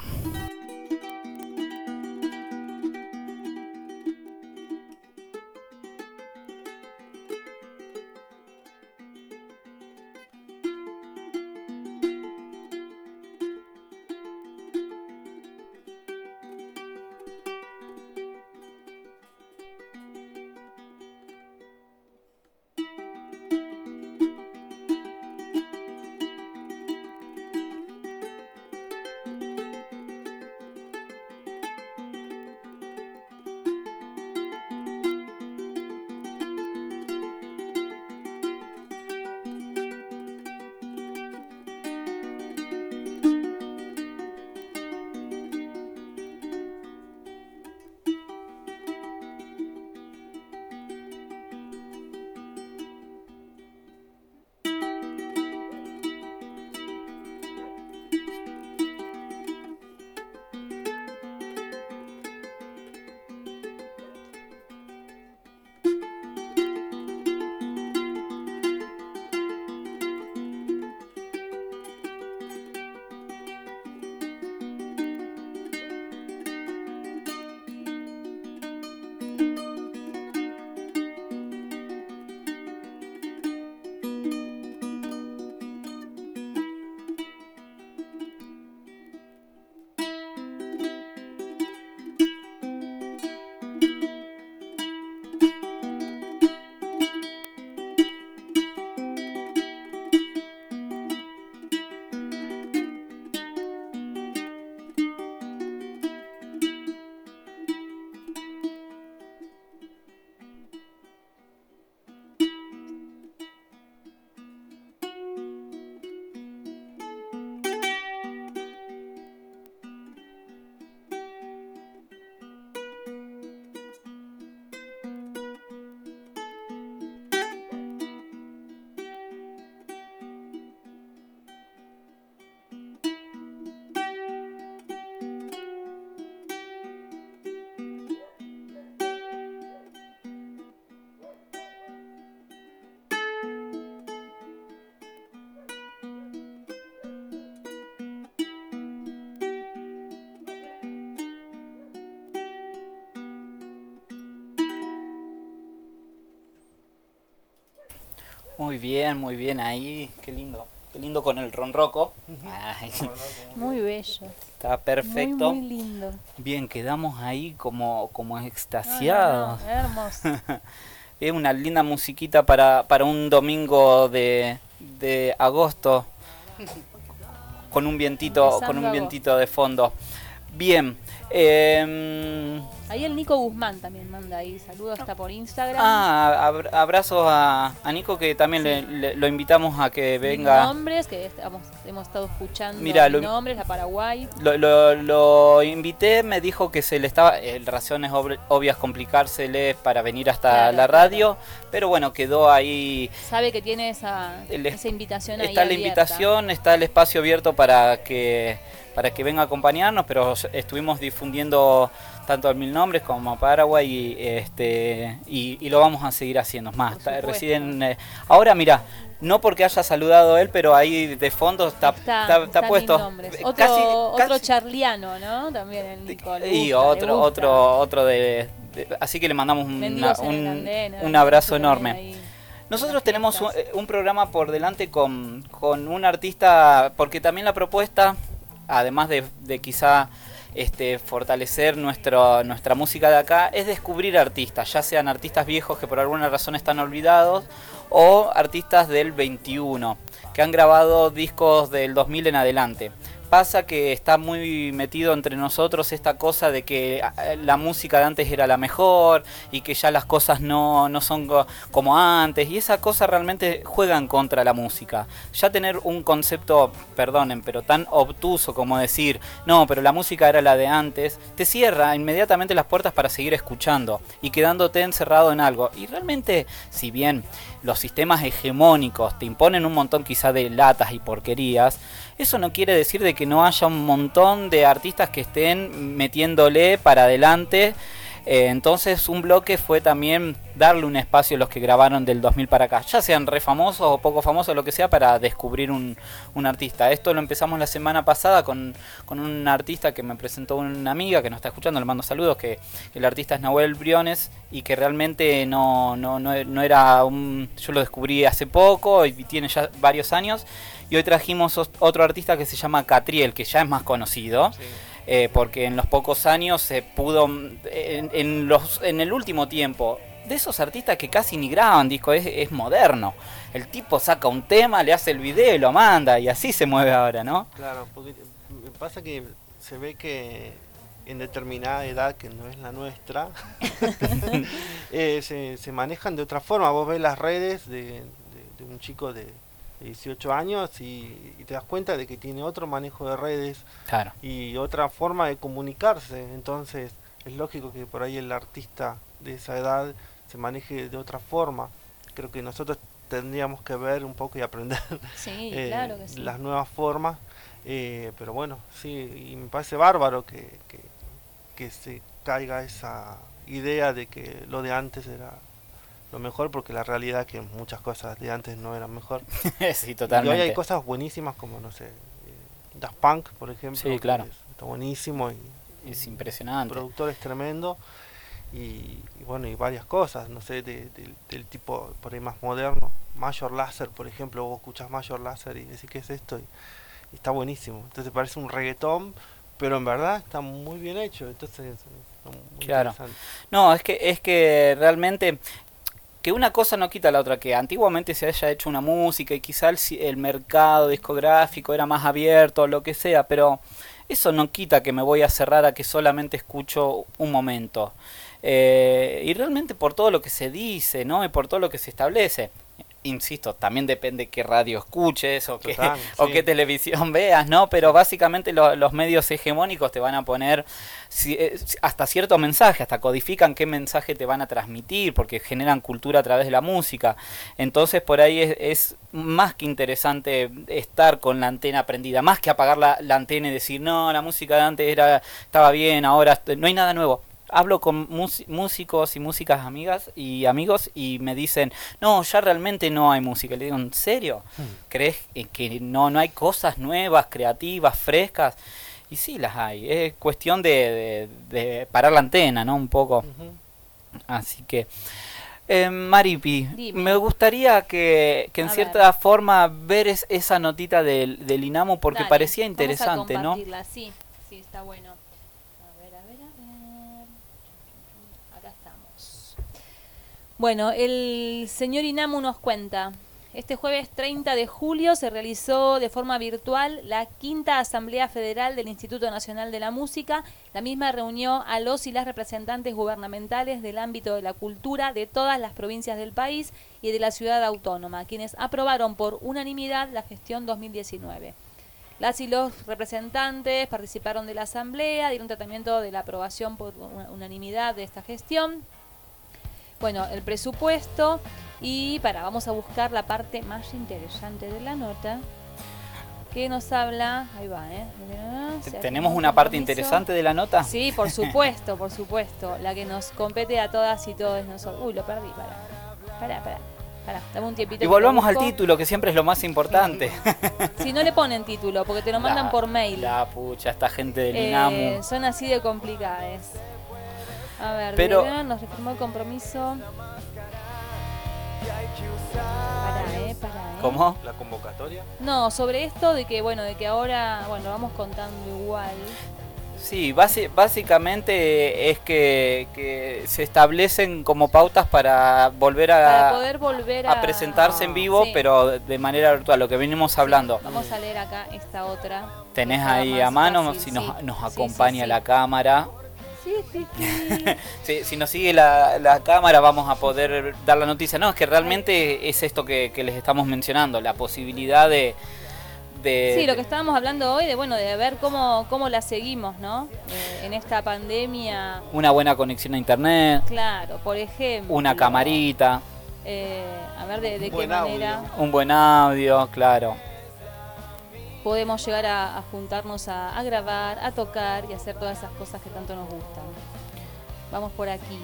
Muy bien ahí, qué lindo con el ronroco. Ay, Muy bello. está perfecto. Muy lindo. Bien, quedamos ahí como extasiados. No, hermoso. Es una linda musiquita para un domingo de agosto con un vientito de fondo. Bien. Ahí el Nico Guzmán también manda ahí saludos, está por Instagram. Abrazos a Nico, que también lo invitamos a que venga. Nombres que hemos estado escuchando. Mirá, Nombres, la Paraguay. Lo invité, me dijo que se le estaba, razones obvias complicárseles para venir hasta la radio, pero bueno, quedó ahí. Sabe que tiene esa invitación ahí está la invitación, está el espacio abierto para que venga a acompañarnos, pero estuvimos difundiendo tanto al 1900 nombres como Paraguay y lo vamos a seguir haciendo. Más, residen ahora, mira, no porque haya saludado él, pero ahí de fondo está puesto. Otro charliano, ¿no? También el Nico. Y otro de así que le mandamos un abrazo enorme. Ahí. Nosotros tenemos un programa por delante con un artista, porque también la propuesta, además de quizá fortalecer nuestra música de acá, es descubrir artistas, ya sean artistas viejos que por alguna razón están olvidados, o artistas del 21, que han grabado discos del 2000 en adelante. Pasa que está muy metido entre nosotros esta cosa de que la música de antes era la mejor y que ya las cosas no son como antes, y esa cosa realmente juega en contra de la música. Ya tener un concepto, perdonen, pero tan obtuso como decir, no, pero la música era la de antes, te cierra inmediatamente las puertas para seguir escuchando y quedándote encerrado en algo. Y realmente, si bien los sistemas hegemónicos te imponen un montón quizá de latas y porquerías, eso no quiere decir de que no haya un montón de artistas que estén metiéndole para adelante. Entonces un bloque fue también darle un espacio a los que grabaron del 2000 para acá, ya sean re famosos o poco famosos, lo que sea, para descubrir un artista. Esto lo empezamos la semana pasada con un artista que me presentó una amiga que nos está escuchando, le mando saludos, que el artista es Nahuel Briones, y que realmente no era yo lo descubrí hace poco y tiene ya varios años. Y hoy trajimos otro artista que se llama Catriel, que ya es más conocido. Sí. Porque en los pocos años se pudo, en el último tiempo, de esos artistas que casi ni graban discos, es moderno. El tipo saca un tema, le hace el video y lo manda, y así se mueve ahora, ¿no? Claro, porque me pasa que se ve que en determinada edad, que no es la nuestra, se manejan de otra forma. Vos ves las redes de un chico de 18 años y te das cuenta de que tiene otro manejo de redes, claro, y otra forma de comunicarse. Entonces es lógico que por ahí el artista de esa edad se maneje de otra forma. Creo que nosotros tendríamos que ver un poco y aprender claro que sí, las nuevas formas, pero bueno, sí, y me parece bárbaro que se caiga esa idea de que lo de antes era lo mejor, porque la realidad es que muchas cosas de antes no eran mejor. Sí, totalmente. Y hoy hay cosas buenísimas como, no sé, Daft Punk, por ejemplo. Sí, claro. Está buenísimo y es impresionante. El productor es tremendo y bueno, y varias cosas, no sé, del tipo por ahí más moderno. Major Lazer, por ejemplo, vos escuchás Major Lazer y decís, ¿qué es esto? Y está buenísimo. Entonces parece un reggaetón, pero en verdad está muy bien hecho. Entonces muy claro. Interesante. No, es que realmente, que una cosa no quita la otra, que antiguamente se haya hecho una música y quizá el mercado discográfico era más abierto o lo que sea, pero eso no quita que me voy a cerrar a que solamente escucho un momento. Y realmente por todo lo que se dice, ¿no? Y por todo lo que se establece. Insisto, también depende qué radio escuches o qué televisión veas, ¿no? Pero básicamente los medios hegemónicos te van a poner hasta cierto mensaje, hasta codifican qué mensaje te van a transmitir, porque generan cultura a través de la música. Entonces por ahí es más que interesante estar con la antena prendida, más que apagar la antena y decir, no, la música de antes estaba bien, ahora no hay nada nuevo. Hablo con músicos y músicas amigas y amigos y me dicen, no, ya realmente no hay música. Le digo, ¿en serio? ¿Crees que no hay cosas nuevas, creativas, frescas? Y sí las hay. Es cuestión de parar la antena, ¿no? Un poco. Así que, Maripi, dime. Me gustaría que en cierta forma ver esa notita del INAMU, porque dale, parecía interesante, vamos a compartirla, ¿no? Sí, está bueno. Bueno, el señor INAMU nos cuenta, este jueves 30 de julio se realizó de forma virtual la quinta Asamblea Federal del Instituto Nacional de la Música. La misma reunió a los y las representantes gubernamentales del ámbito de la cultura de todas las provincias del país y de la ciudad autónoma, quienes aprobaron por unanimidad la gestión 2019. Las y los representantes participaron de la asamblea, dieron tratamiento de la aprobación por unanimidad de esta gestión. Bueno, el presupuesto y vamos a buscar la parte más interesante de la nota, que nos habla, ahí va, ¿Tenemos una parte interesante de la nota? Sí, por supuesto, la que nos compete a todas y todos nosotros. Uy, lo perdí, pará, dame un tiempito. Y volvamos al título, que siempre es lo más importante. Si no le ponen título, porque te lo mandan por mail. La pucha, esta gente del INAMU. Son así de complicadas. A ver, pero nos reformó el compromiso. Pará. ¿Cómo? ¿La convocatoria? No, sobre esto de que, de que ahora, vamos contando igual. Sí, básicamente es que se establecen como pautas para poder volver a presentarse en vivo, sí, pero de manera virtual, lo que venimos hablando. Sí, vamos a leer acá esta otra. Tenés ahí a mano, fácil, si nos acompaña la cámara. Sí, si nos sigue la cámara vamos a poder dar la noticia. No, es que realmente es esto que les estamos mencionando, la posibilidad de... Sí, lo que estábamos hablando hoy, de ver cómo la seguimos, ¿no? En esta pandemia. Una buena conexión a internet. Claro, por ejemplo. Una camarita. A ver de qué manera. Un buen audio, claro. Podemos llegar a juntarnos a grabar, a tocar y hacer todas esas cosas que tanto nos gustan. Vamos por aquí.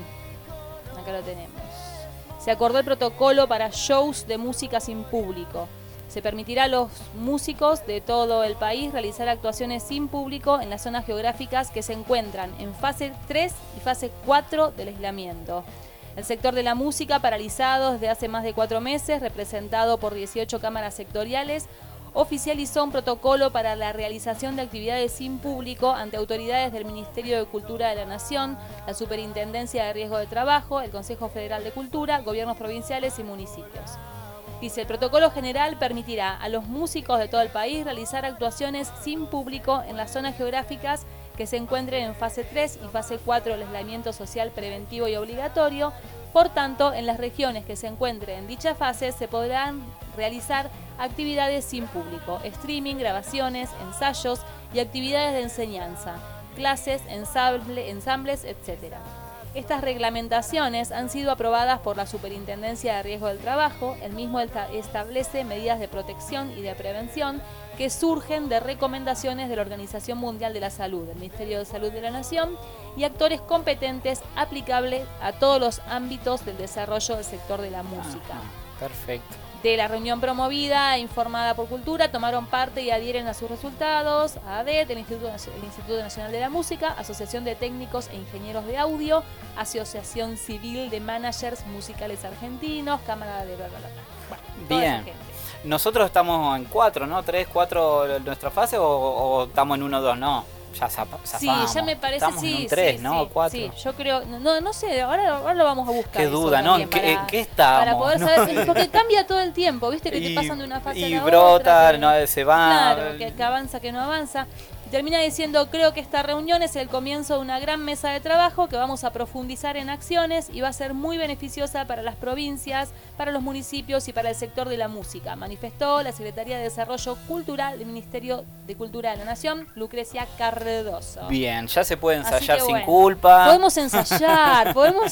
Acá lo tenemos. Se acordó el protocolo para shows de música sin público. Se permitirá a los músicos de todo el país realizar actuaciones sin público en las zonas geográficas que se encuentran en fase 3 y fase 4 del aislamiento. El sector de la música, paralizado desde hace más de 4 meses, representado por 18 cámaras sectoriales, oficializó un protocolo para la realización de actividades sin público ante autoridades del Ministerio de Cultura de la Nación, la Superintendencia de Riesgo de Trabajo, el Consejo Federal de Cultura, gobiernos provinciales y municipios. Dice, el protocolo general permitirá a los músicos de todo el país realizar actuaciones sin público en las zonas geográficas que se encuentren en fase 3 y fase 4 del aislamiento social preventivo y obligatorio. Por tanto, en las regiones que se encuentren en dicha fase se podrán realizar actividades sin público, streaming, grabaciones, ensayos y actividades de enseñanza, clases, ensambles, etc. Estas reglamentaciones han sido aprobadas por la Superintendencia de Riesgo del Trabajo. El mismo establece medidas de protección y de prevención que surgen de recomendaciones de la Organización Mundial de la Salud, del Ministerio de Salud de la Nación y actores competentes aplicables a todos los ámbitos del desarrollo del sector de la música. Perfecto. De la reunión promovida e informada por Cultura tomaron parte y adhieren a sus resultados ADET, el Instituto Nacional de la Música, Asociación de Técnicos e Ingenieros de Audio, Asociación Civil de Managers Musicales Argentinos, Cámara de bla, bla, bla. Bueno, bien. Nosotros estamos en 4, ¿no? 3, 4 nuestra fase o estamos en 1, 2, no. Ya zafamos. Sí, ya me parece, estamos sí. En un 3, sí, ¿no? Sí, 4. Sí, yo creo, no sé, ahora lo vamos a buscar. Qué duda, ¿no? ¿En qué estamos? Para poder saber, porque cambia todo el tiempo, ¿viste? Que te pasan de una fase a la brota, otra. Y brota, se va. Claro, que avanza, que no avanza. Termina diciendo, creo que esta reunión es el comienzo de una gran mesa de trabajo que vamos a profundizar en acciones y va a ser muy beneficiosa para las provincias, para los municipios y para el sector de la música, manifestó la Secretaría de Desarrollo Cultural del Ministerio de Cultura de la Nación, Lucrecia Cardoso. Bien, ya se puede ensayar sin culpa. Podemos ensayar,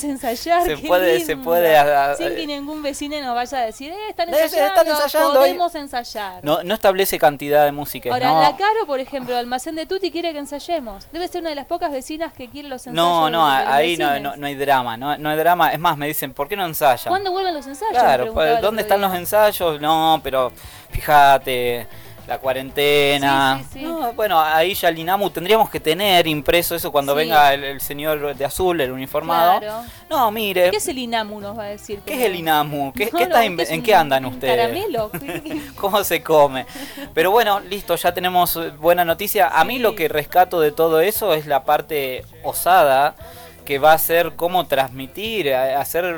se puede sin que ningún vecino nos vaya a decir, están ensayando, podemos ensayar. No establece cantidad de música. Ahora, no. la Caro, por ejemplo, Almacén de Tuti quiere que ensayemos. Debe ser una de las pocas vecinas que quiere los ensayos. No, ahí no hay drama, no hay drama. Es más, me dicen, ¿por qué no ensayan? ¿Cuándo vuelven los ensayos? Claro, ¿dónde están los ensayos? No, pero fíjate, la cuarentena. Sí. No, bueno, ahí ya el INAMU tendríamos que tener impreso eso cuando venga el señor de azul, el uniformado. Claro. No, mire. ¿Qué es el INAMU? Nos va a decir. ¿Qué es el INAMU? ¿En qué andan ustedes? ¿Caramelo? ¿Cómo se come? Pero bueno, listo, ya tenemos buena noticia. A mí lo que rescato de todo eso es la parte osada, que va a ser cómo transmitir, hacer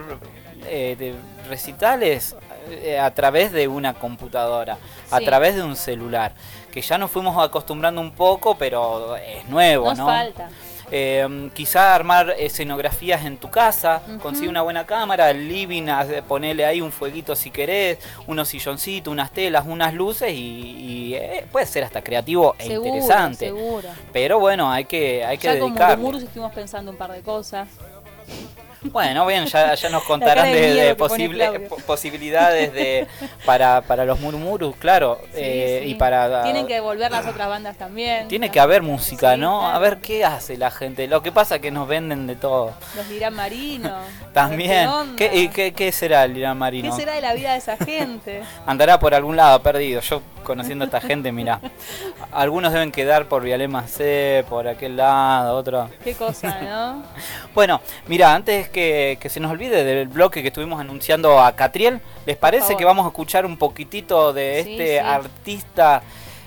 recitales a través de una computadora, a través de un celular, que ya nos fuimos acostumbrando un poco, pero es nuevo, nos ¿no? falta. Quizá armar escenografías en tu casa, consigue una buena cámara, el living, ponerle ahí un fueguito si querés, unos silloncitos, unas telas, unas luces y puede ser hasta creativo e interesante. Seguro. Pero bueno, hay que ya dedicarle. Como Murus estuvimos pensando un par de cosas. Bueno, bien, ya nos contarán La cara de miedo de que pone Claudio. posibilidades para los murmurus, claro, Sí, sí. y para... Tienen que volver las otras bandas también. Tiene que haber música, Sí, ¿no? claro. A ver qué hace la gente. Lo que pasa es que nos venden de todo. Los dirán Marino. También. A ver ¿Qué será el Irán ¿Qué Marino? será de la vida de esa gente? Andará por algún lado perdido. Yo conociendo a esta gente, mirá. Algunos deben quedar por Vialema C, por aquel lado, otro. Qué cosa, ¿no? Bueno, mira, antes que se nos olvide del bloque que estuvimos anunciando a Catriel, ¿les parece favor. que vamos a escuchar un poquitito de Sí, este sí. artista,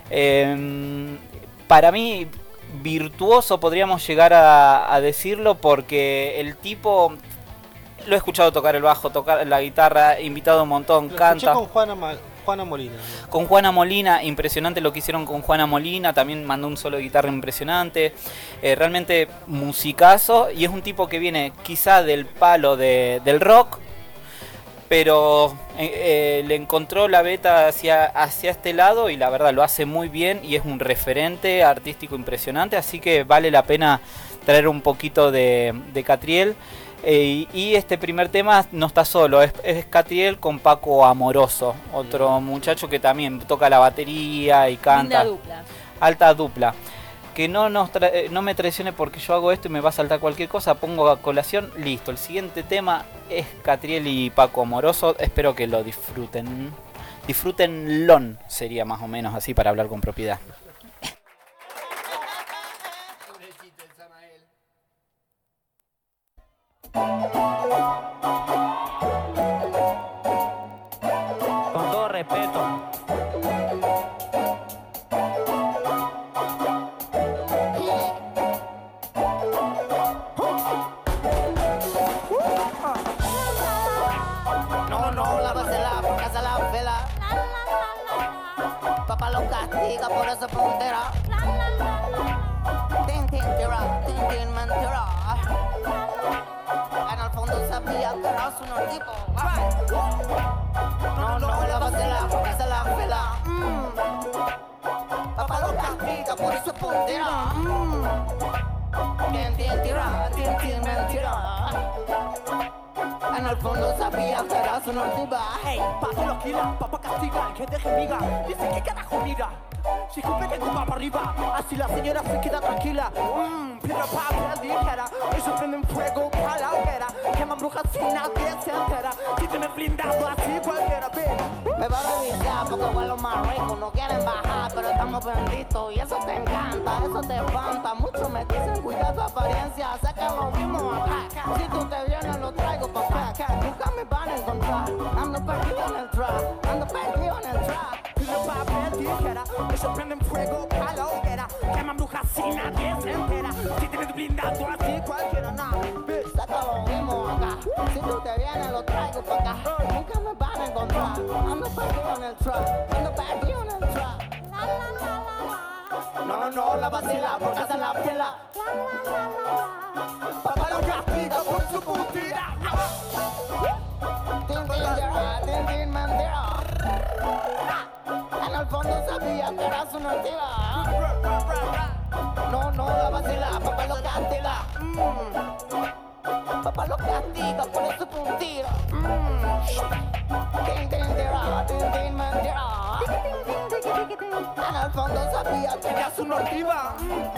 para mí, virtuoso, podríamos llegar a decirlo, porque el tipo, lo he escuchado tocar el bajo, tocar la guitarra, invitado un montón, Lo escuché canta. con Juana Molina. Con Juana Molina, impresionante lo que hicieron con Juana Molina, también mandó un solo de guitarra impresionante, realmente musicazo, y es un tipo que viene quizá del palo del rock, pero le encontró la beta hacia este lado y la verdad lo hace muy bien y es un referente artístico impresionante, así que vale la pena traer un poquito de Catriel. Y este primer tema no está solo, es Catriel con Paco Amoroso, otro muchacho que también toca la batería y canta. Linda dupla. Alta dupla. Que no me traicione porque yo hago esto y me va a saltar cualquier cosa, pongo a colación, listo. El siguiente tema es Catriel y Paco Amoroso, espero que lo disfruten. Disfrútenlo, sería más o menos así para hablar con propiedad. Con todo respeto. No, la vacila, porque se la vela. Papá lo castiga por esa puntera. Tin, tin, mentira. En el fondo sabía que eras un tipo. No, la vacila, porque se la vela. Papá lo castiga por esa puntera. Tin, mentira. En el fondo sabía que eras una diva. Hey, pase los kilos, papá castiga, que deje miga. Dice que carajo mira. Si cumple que tú vas para arriba, así la señora se queda tranquila. Piedra, papel, tijera, ellos prenden fuego para la hoguera. Queman brujas sin nadie se entera. Si te me blindado así cualquiera, ve. Me va a revisar porque huelo más rico. No quieren bajar, pero estamos benditos. Y eso te encanta, eso te espanta. Muchos me dicen cuida tu apariencia. Sé que lo mismo acá. Si tú te vienes, lo traigo pa' acá. Nunca me van a encontrar. Ando perdido en el trap. Ando perdido en el trap. Piedra, papel, tijera, ellos prenden fuego para la hoguera. Queman brujas sin nadie se entera. Si te me blindado así cualquiera, nada. Sé que lo mismo acá. Si tú te vienes, lo traigo pa' acá. Nunca me van a encontrar. Ando perdido en el trap. Ando perdido en el trap. No, la vacila, porque se la pela. Papá lo castiga por su puntera. Tin, mentira. En el fondo sabía que eras una diva. No, la vacila, papá lo castiga. Papá lo castiga por ese puntero. Tin, mentira. En el fondo sabía que eras una diva.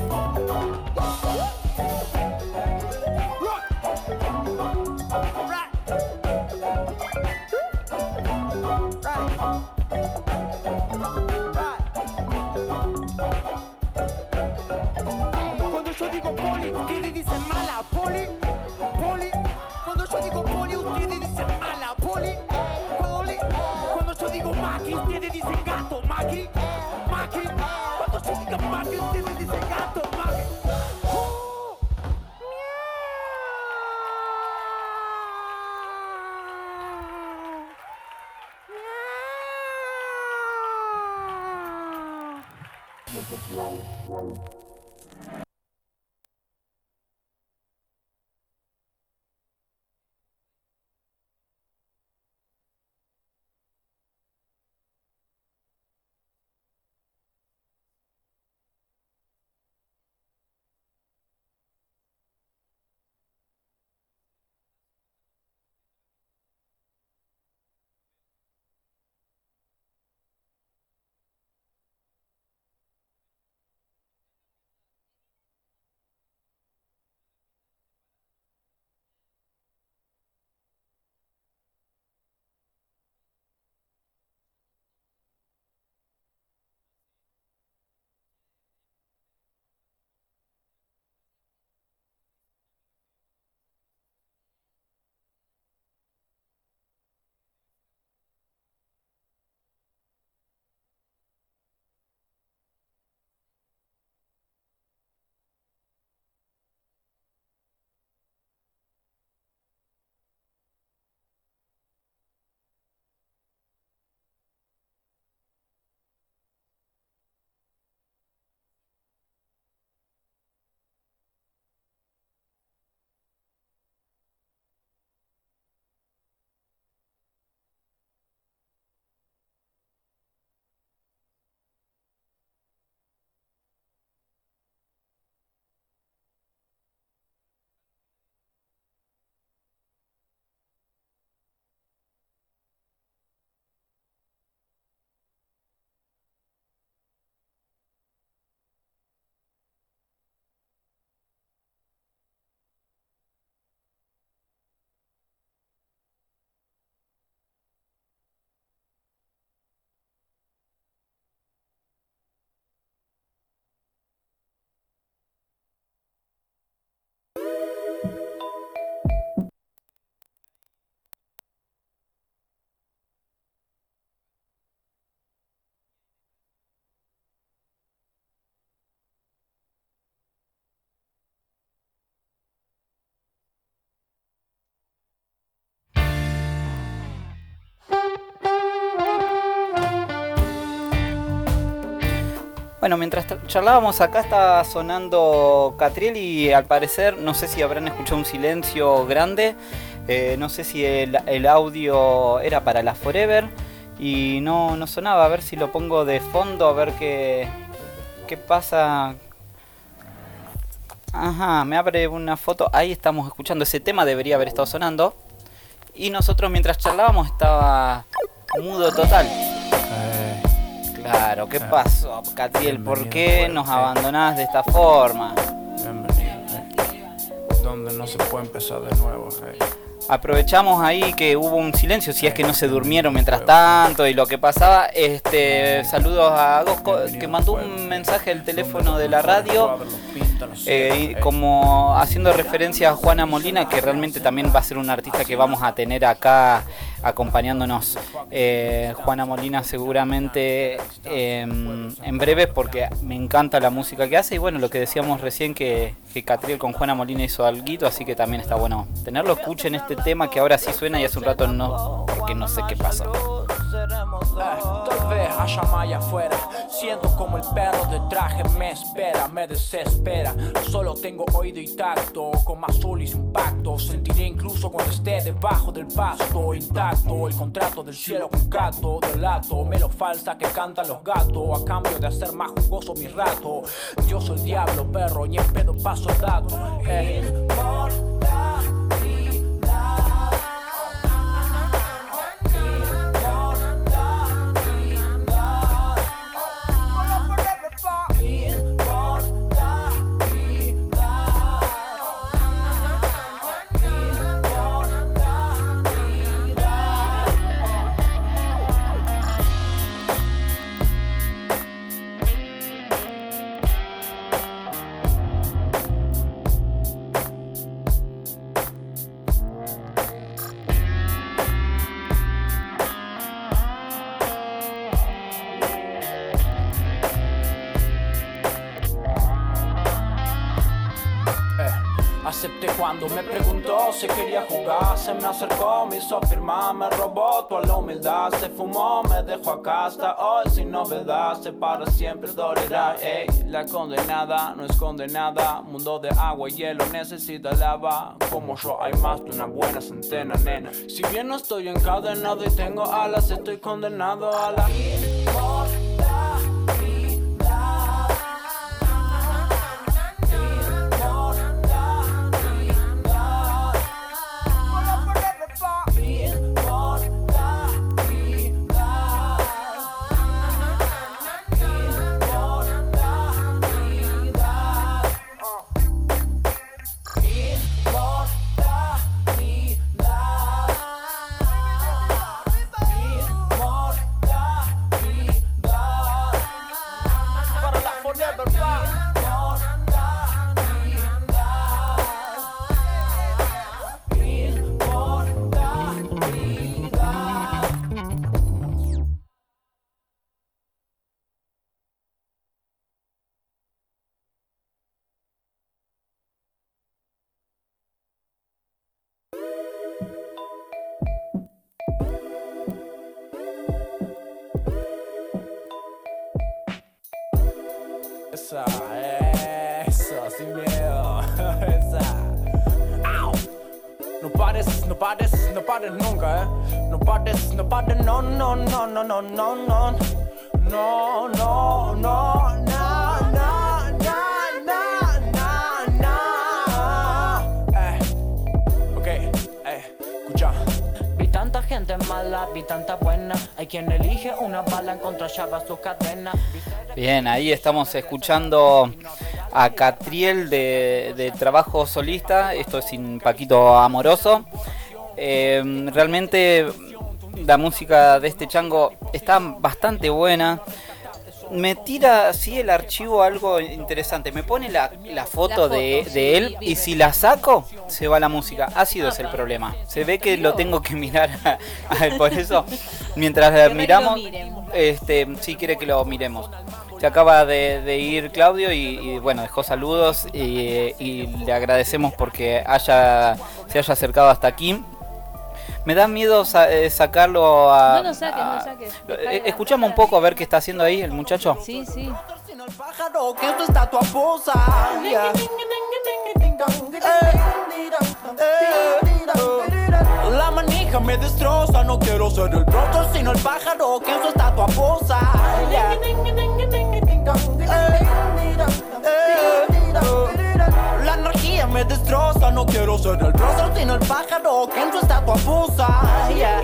Cuando yo digo poli, ustedes dicen mala, poli. Cuando yo digo poli, ustedes dicen mala, poli. Cuando yo digo maqui, ustedes dicen gato, maqui. Cuando yo digo maqui, ustedes dicen gato, maqui. Bueno, mientras charlábamos acá estaba sonando Catriel y al parecer, no sé si habrán escuchado un silencio grande, no sé si el audio era para la Forever y no sonaba. A ver si lo pongo de fondo, a ver qué pasa. Ajá, me abre una foto, ahí estamos escuchando ese tema, debería haber estado sonando. Y nosotros mientras charlábamos estaba mudo total. Claro, ¿qué pasó, Catriel? ¿Por qué nos abandonás de esta forma? Donde no se puede empezar de nuevo. Aprovechamos ahí que hubo un silencio, si es que no se durmieron mientras tanto y lo que pasaba. Saludos a Gosco, que mandó un mensaje al teléfono de la radio, como haciendo referencia a Juana Molina, que realmente también va a ser una artista que vamos a tener acá acompañándonos. Juana Molina seguramente en breve, porque me encanta la música que hace. Y bueno, lo que decíamos recién, que Catriel con Juana Molina hizo alguito, así que también está bueno tenerlo. Escuchen este tema que ahora sí suena y hace un rato no, porque no sé qué pasó. Tal vez haya más afuera. Siento como el perro de traje me espera, me desespera. Solo tengo oído y tacto, con más sol y sin pacto. Sentiré incluso cuando esté debajo del pasto intacto. El contrato del cielo con gato, delato, melo falsa que cantan los gatos a cambio de hacer más jugoso mi rato. Yo soy el diablo, perro, y en pedo paso dato. Acepté cuando me preguntó si quería jugar. Se me acercó, me hizo firmar, me robó toda la humildad. Se fumó, me dejó acá hasta hoy sin novedad. Se para siempre dolerá, ey. La condenada no es condenada. Mundo de agua y hielo necesita lava. Como yo hay más de una buena centena, nena. Si bien no estoy encadenado y tengo alas, estoy condenado a la Eso, sin miedo. Esa. Au. No pares, no pares, no pares nunca, No pares, no pares, no, no, no, no, no, no, no. No, no, no, no, no, no, no, no. Ok, escucha. Vi tanta gente mala, vi tanta buena. Hay quien elige una bala en contra llava su cadena. Bien, ahí estamos escuchando a Catriel de trabajo solista. Esto es Sin Paquito Amoroso. Realmente la música de este chango está bastante buena. Me tira así el archivo algo interesante. Me pone la foto de él y si la saco, se va la música. Ácido es el problema. Se ve que lo tengo que mirar a él. Por eso, mientras miramos, sí quiere que lo miremos. Se acaba de ir Claudio y bueno, dejó saludos y le agradecemos porque se haya acercado hasta aquí. Me da miedo sacarlo a... No lo saques, no lo saques. Escuchamos un poco a ver qué está haciendo ahí el muchacho. Sí, sí. pájaro que en su estatua posa. Yeah. La manija me destroza, no quiero ser el prócer sino el pájaro que en su estatua posa. Yeah. La energía me destroza, no quiero ser el prócer sino el pájaro que en su estatua posa. Yeah.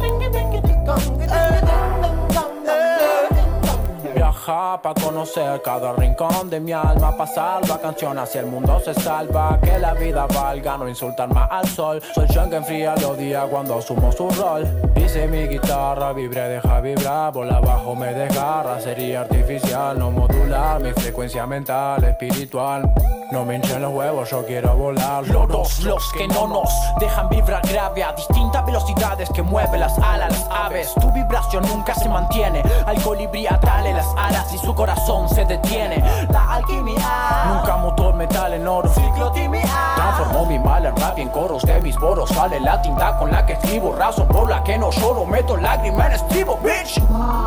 Viaja pa' conocer cada rincón de mi alma, pasar la canción hacia el mundo se salva, que la vida valga, no insultar más al sol. Soy yo que enfría los días cuando asumo su rol. Dice mi guitarra, vibre, deja vibrar, bola abajo me desgarra, sería artificial, no modular mi frecuencia mental, espiritual. No me hinchen los huevos, yo quiero volar. Loros, los que no nos dejan vibrar grave a distintas velocidades que mueven las alas, las aves. Tu vibración nunca se mantiene, al colibrí atale las alas y su corazón se detiene. La alquimia, nunca motor metal en oro. Ciclotimia, transformó mi mal en rap y en coros de mis poros sale la tinta con la que escribo, razón por la que no lloro, meto lágrima en estribo, bitch.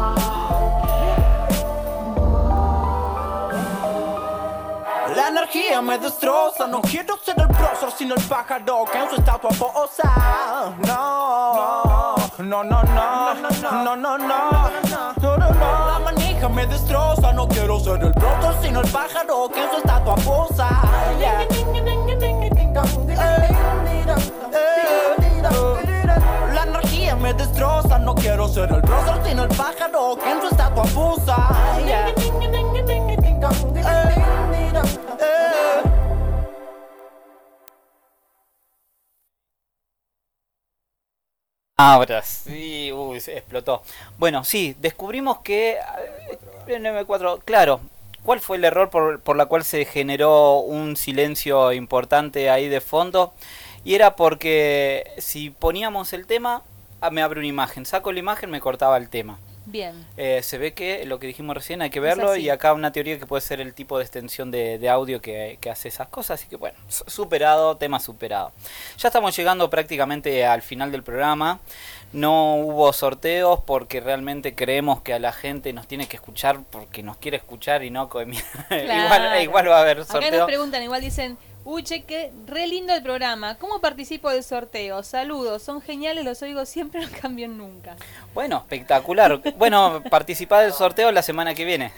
La energía me destroza, no quiero ser el prócer sino el pájaro que en su estatua posa. No, no, no, no, no, no, no, no, no. La manija me destroza, no quiero ser el prócer sino el pájaro que en su estatua posa. Yeah. La energía me destroza, no quiero ser el prócer sino el pájaro que en su estatua posa. Yeah. Ahora sí, se explotó. Bueno, sí, descubrimos que en M4, claro, ¿cuál fue el error por la cual se generó un silencio importante ahí de fondo? Y era porque si poníamos el tema, me abre una imagen, saco la imagen, me cortaba el tema. Bien. Se ve que lo que dijimos recién hay que verlo y acá una teoría que puede ser el tipo de extensión de audio que hace esas cosas. Así que bueno, superado, tema superado. Ya estamos llegando prácticamente al final del programa. No hubo sorteos porque realmente creemos que a la gente nos tiene que escuchar porque nos quiere escuchar y no claro. igual va a haber sorteo. Acá nos preguntan, igual dicen... Che, re lindo el programa. ¿Cómo participo del sorteo? Saludos, son geniales, los oigo siempre, no cambian nunca. Bueno, espectacular. Bueno, participá del sorteo la semana que viene.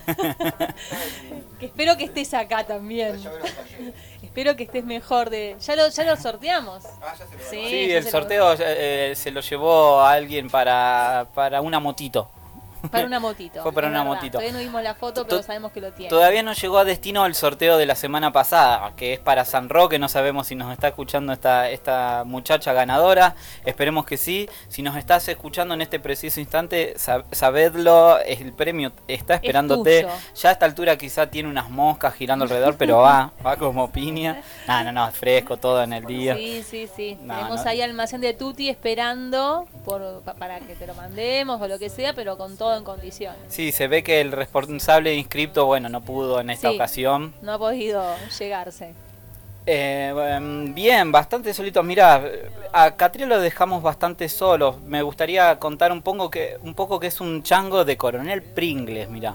Que espero que estés acá también. Espero que estés mejor ya lo sorteamos. Sí, el sorteo se lo llevó a alguien para una motito. Para una motito. Fue para una motito. Todavía no vimos la foto, pero sabemos que lo tiene. Todavía no llegó a destino el sorteo de la semana pasada, que es para San Roque. No sabemos si nos está escuchando esta muchacha ganadora. Esperemos que sí. Si nos estás escuchando en este preciso instante, sabedlo, el premio está esperándote. Ya a esta altura quizá tiene unas moscas girando alrededor, pero va como piña. No, fresco todo en el día. Sí. Tenemos ahí almacén de tutti esperando para que te lo mandemos o lo que sea, pero con todo en condiciones. Sí, se ve que el responsable inscripto, bueno, no pudo en esta ocasión. No ha podido llegarse. Bien, bastante solitos. Mirá, a Catriel lo dejamos bastante solo. Me gustaría contar un poco que es un chango de Coronel Pringles, mirá.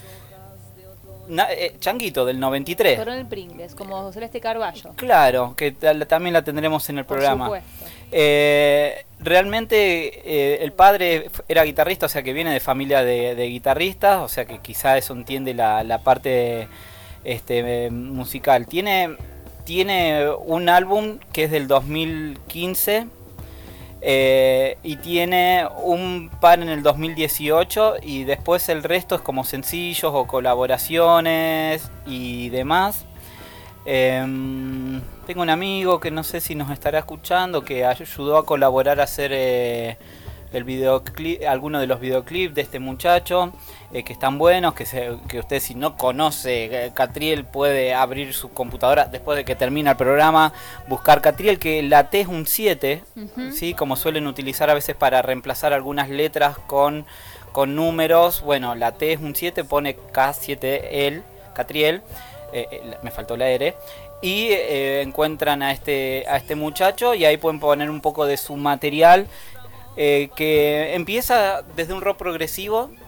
Changuito del 93. Coronel Pringles, como Celeste Carballo. Claro, que también la tendremos en el programa. Por supuesto. Realmente el padre era guitarrista, o sea que viene de familia de guitarristas, o sea que quizá eso entiende la parte musical. Tiene un álbum que es del 2015 y tiene un par en el 2018 y después el resto es como sencillos o colaboraciones y demás. Tengo un amigo que no sé si nos estará escuchando, que ayudó a colaborar a hacer el videoclip, algunos de los videoclips de este muchacho, que están buenos, que usted si no conoce Catriel puede abrir su computadora después de que termina el programa, buscar Catriel, que la T es un 7, ¿sí? Como suelen utilizar a veces para reemplazar algunas letras con números. Bueno, la T es un 7, pone K7L, Catriel, me faltó la R. Y encuentran a este muchacho y ahí pueden poner un poco de su material, que empieza desde un rock progresivo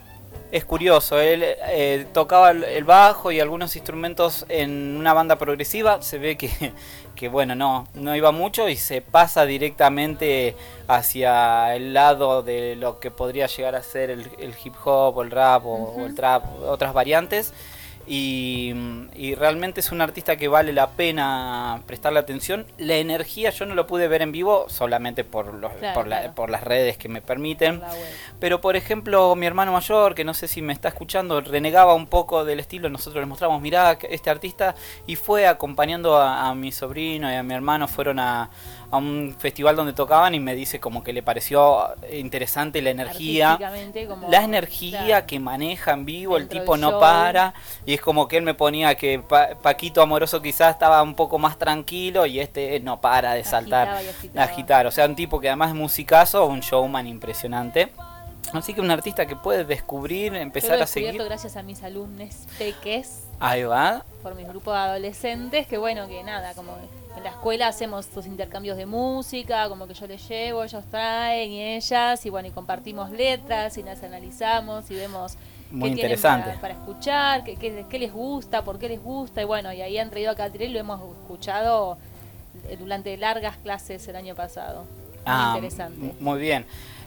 Es curioso, él tocaba el bajo y algunos instrumentos en una banda progresiva, se ve que bueno, no iba mucho y se pasa directamente hacia el lado de lo que podría llegar a ser el hip hop o el rap o el trap, otras variantes. Y realmente es un artista que vale la pena prestarle atención. La energía yo no lo pude ver en vivo solamente por las redes que me permiten, pero por ejemplo mi hermano mayor, que no sé si me está escuchando, renegaba un poco del estilo. Nosotros le mostramos, mirá este artista, y fue acompañando a mi sobrino y a mi hermano, fueron a un festival donde tocaban y me dice como que le pareció interesante la energía, claro, que maneja en vivo, el tipo del no show. para, y es como que él me ponía que Paquito Amoroso quizás estaba un poco más tranquilo y este no para de saltar, agitar, o sea, un tipo que además es musicazo, un showman impresionante. Así que un artista que puede descubrir, empezar a seguir. Gracias a mis alumnos peques. Ahí va. Por mis grupos de adolescentes, que bueno, que nada, como en la escuela hacemos estos intercambios de música, como que yo les llevo, ellos traen y ellas, y bueno, y compartimos letras y las analizamos y vemos muy qué interesante tienen para escuchar, qué les gusta, por qué les gusta, y bueno, y ahí han traído a Catriel y lo hemos escuchado durante largas clases el año pasado. Muy interesante. Muy bien.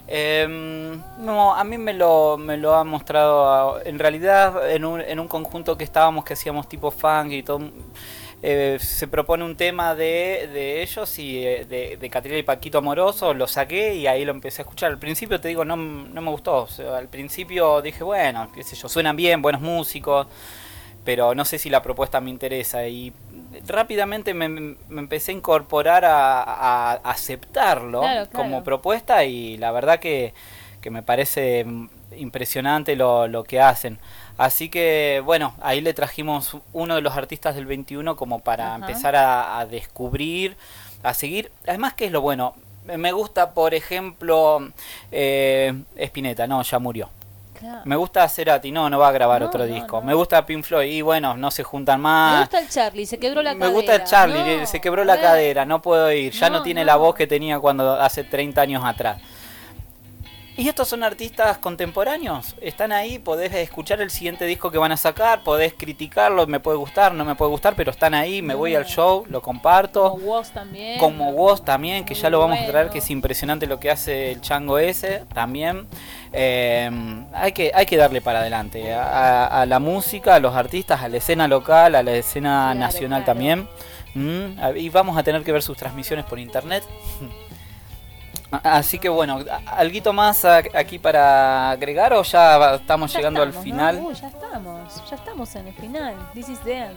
No, a mí me lo ha mostrado en realidad en un conjunto que estábamos, que hacíamos tipo funk y todo. Se propone un tema de ellos y de Catriel y Paquito Amoroso, lo saqué y ahí lo empecé a escuchar. Al principio te digo, no me gustó, o sea, al principio dije, bueno, qué sé yo, suenan bien, buenos músicos, pero no sé si la propuesta me interesa, y rápidamente me empecé a incorporar a aceptarlo, claro, como propuesta, y la verdad que me parece impresionante lo que hacen. Así que bueno, ahí le trajimos uno de los artistas del 21 como para empezar a descubrir, a seguir. Además, ¿qué es lo bueno? Me gusta, por ejemplo, Spinetta, no, ya murió. Claro. Me gusta Cerati, no va a grabar otro disco. Me gusta Pink Floyd, y bueno, no se juntan más. Me gusta el Charlie, se quebró la cadera. Me gusta el Charlie, se quebró la cadera, no puedo ir. Ya no tiene la voz que tenía cuando hace 30 años atrás. Y estos son artistas contemporáneos, están ahí, podés escuchar el siguiente disco que van a sacar, podés criticarlo, me puede gustar, no me puede gustar, pero están ahí, me voy al show, lo comparto. Como Woz también, que ya lo vamos a traer, que es impresionante lo que hace el chango ese, también. Hay que darle para adelante a la música, a los artistas, a la escena local, a la escena nacional también. Y vamos a tener que ver sus transmisiones por internet. Así que bueno, ¿alguito más aquí para agregar o ya estamos llegando al final? ¿No? Ya estamos en el final. This is the end.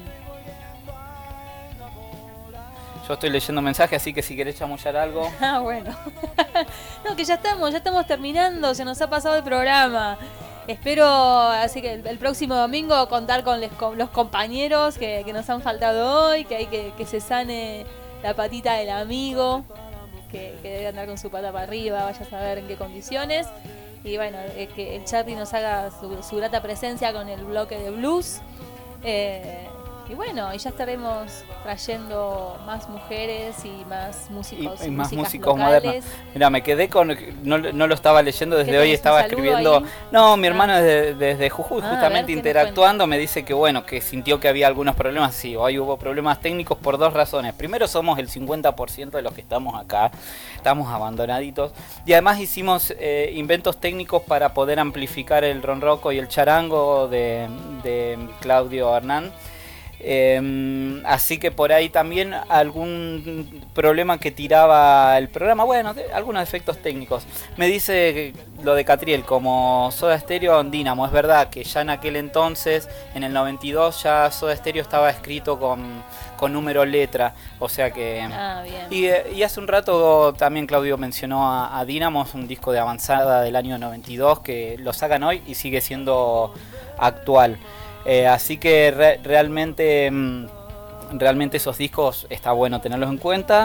Yo estoy leyendo mensajes, así que si querés chamullar algo. Bueno. No, que ya estamos terminando, se nos ha pasado el programa. Espero, así que el próximo domingo contar con los compañeros que nos han faltado hoy, que hay que se sane la patita del amigo. Que debe andar con su pata para arriba, vaya a saber en qué condiciones. Y bueno, que el Charlie nos haga su grata presencia con el bloque de blues. Y bueno, y ya estaremos trayendo más mujeres y más músicos y más músicos locales. modernos. Mira, me quedé con... No lo estaba leyendo desde hoy, estaba escribiendo... Ahí? No, mi hermano desde Jujuy, justamente interactuando, me dice que bueno, que sintió que había algunos problemas. Sí, hoy hubo problemas técnicos por dos razones. Primero, somos el 50% de los que estamos acá, estamos abandonaditos. Y además hicimos inventos técnicos para poder amplificar el ronroco y el charango de Claudio Hernán. Así que por ahí también algún problema que tiraba el programa, bueno, algunos efectos técnicos. Me dice lo de Catriel como Soda Stereo en Dínamo. Es verdad que ya en aquel entonces, en el 92, ya Soda Stereo estaba escrito con número letra, o sea que... Y hace un rato también Claudio mencionó a Dínamo, un disco de avanzada del año 92 que lo sacan hoy y sigue siendo actual. Así que realmente esos discos está bueno tenerlos en cuenta.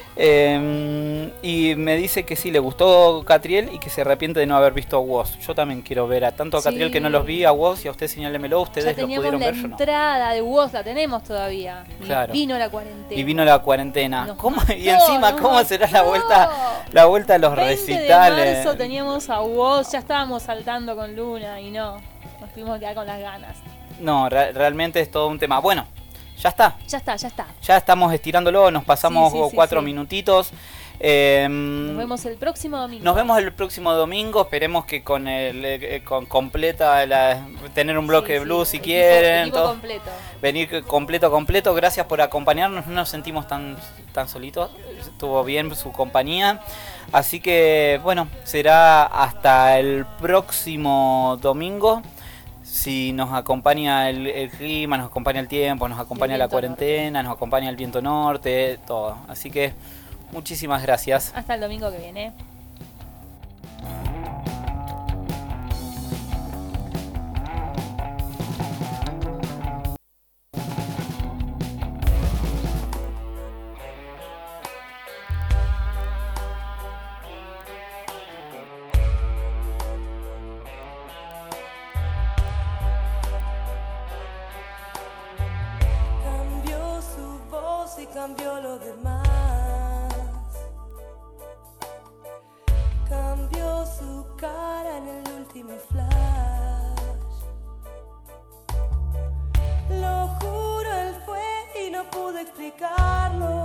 Y me dice que sí, le gustó Catriel y que se arrepiente de no haber visto a Woz. Yo también quiero ver tanto a Catriel, que no los vi, a Woz, y a usted señálemelo, ustedes lo pudieron ver, yo no. La entrada de Woz la tenemos todavía. Claro. Y vino la cuarentena. ¿Cómo? Y encima, ¿cómo será la vuelta a los 20 recitales? de marzo teníamos a Woz, ya estábamos saltando con Luna y no. tuvimos que quedar con las ganas. No, realmente es todo un tema. Bueno, ya está. Ya está. Ya estamos estirándolo, nos pasamos 4 minutitos. Nos vemos el próximo domingo. Nos vemos el próximo domingo. Esperemos que con completa tener un bloque de blues si quieren. Equipo completo. Venir completo. Gracias por acompañarnos. No nos sentimos tan solitos. Estuvo bien su compañía. Así que bueno, será hasta el próximo domingo. Si nos acompaña el clima, nos acompaña el tiempo, nos acompaña la cuarentena, nos acompaña el viento norte, todo. Así que muchísimas gracias. Hasta el domingo que viene. Cambió lo demás, cambió su cara en el último flash. Lo juro, él fue y no pude explicarlo.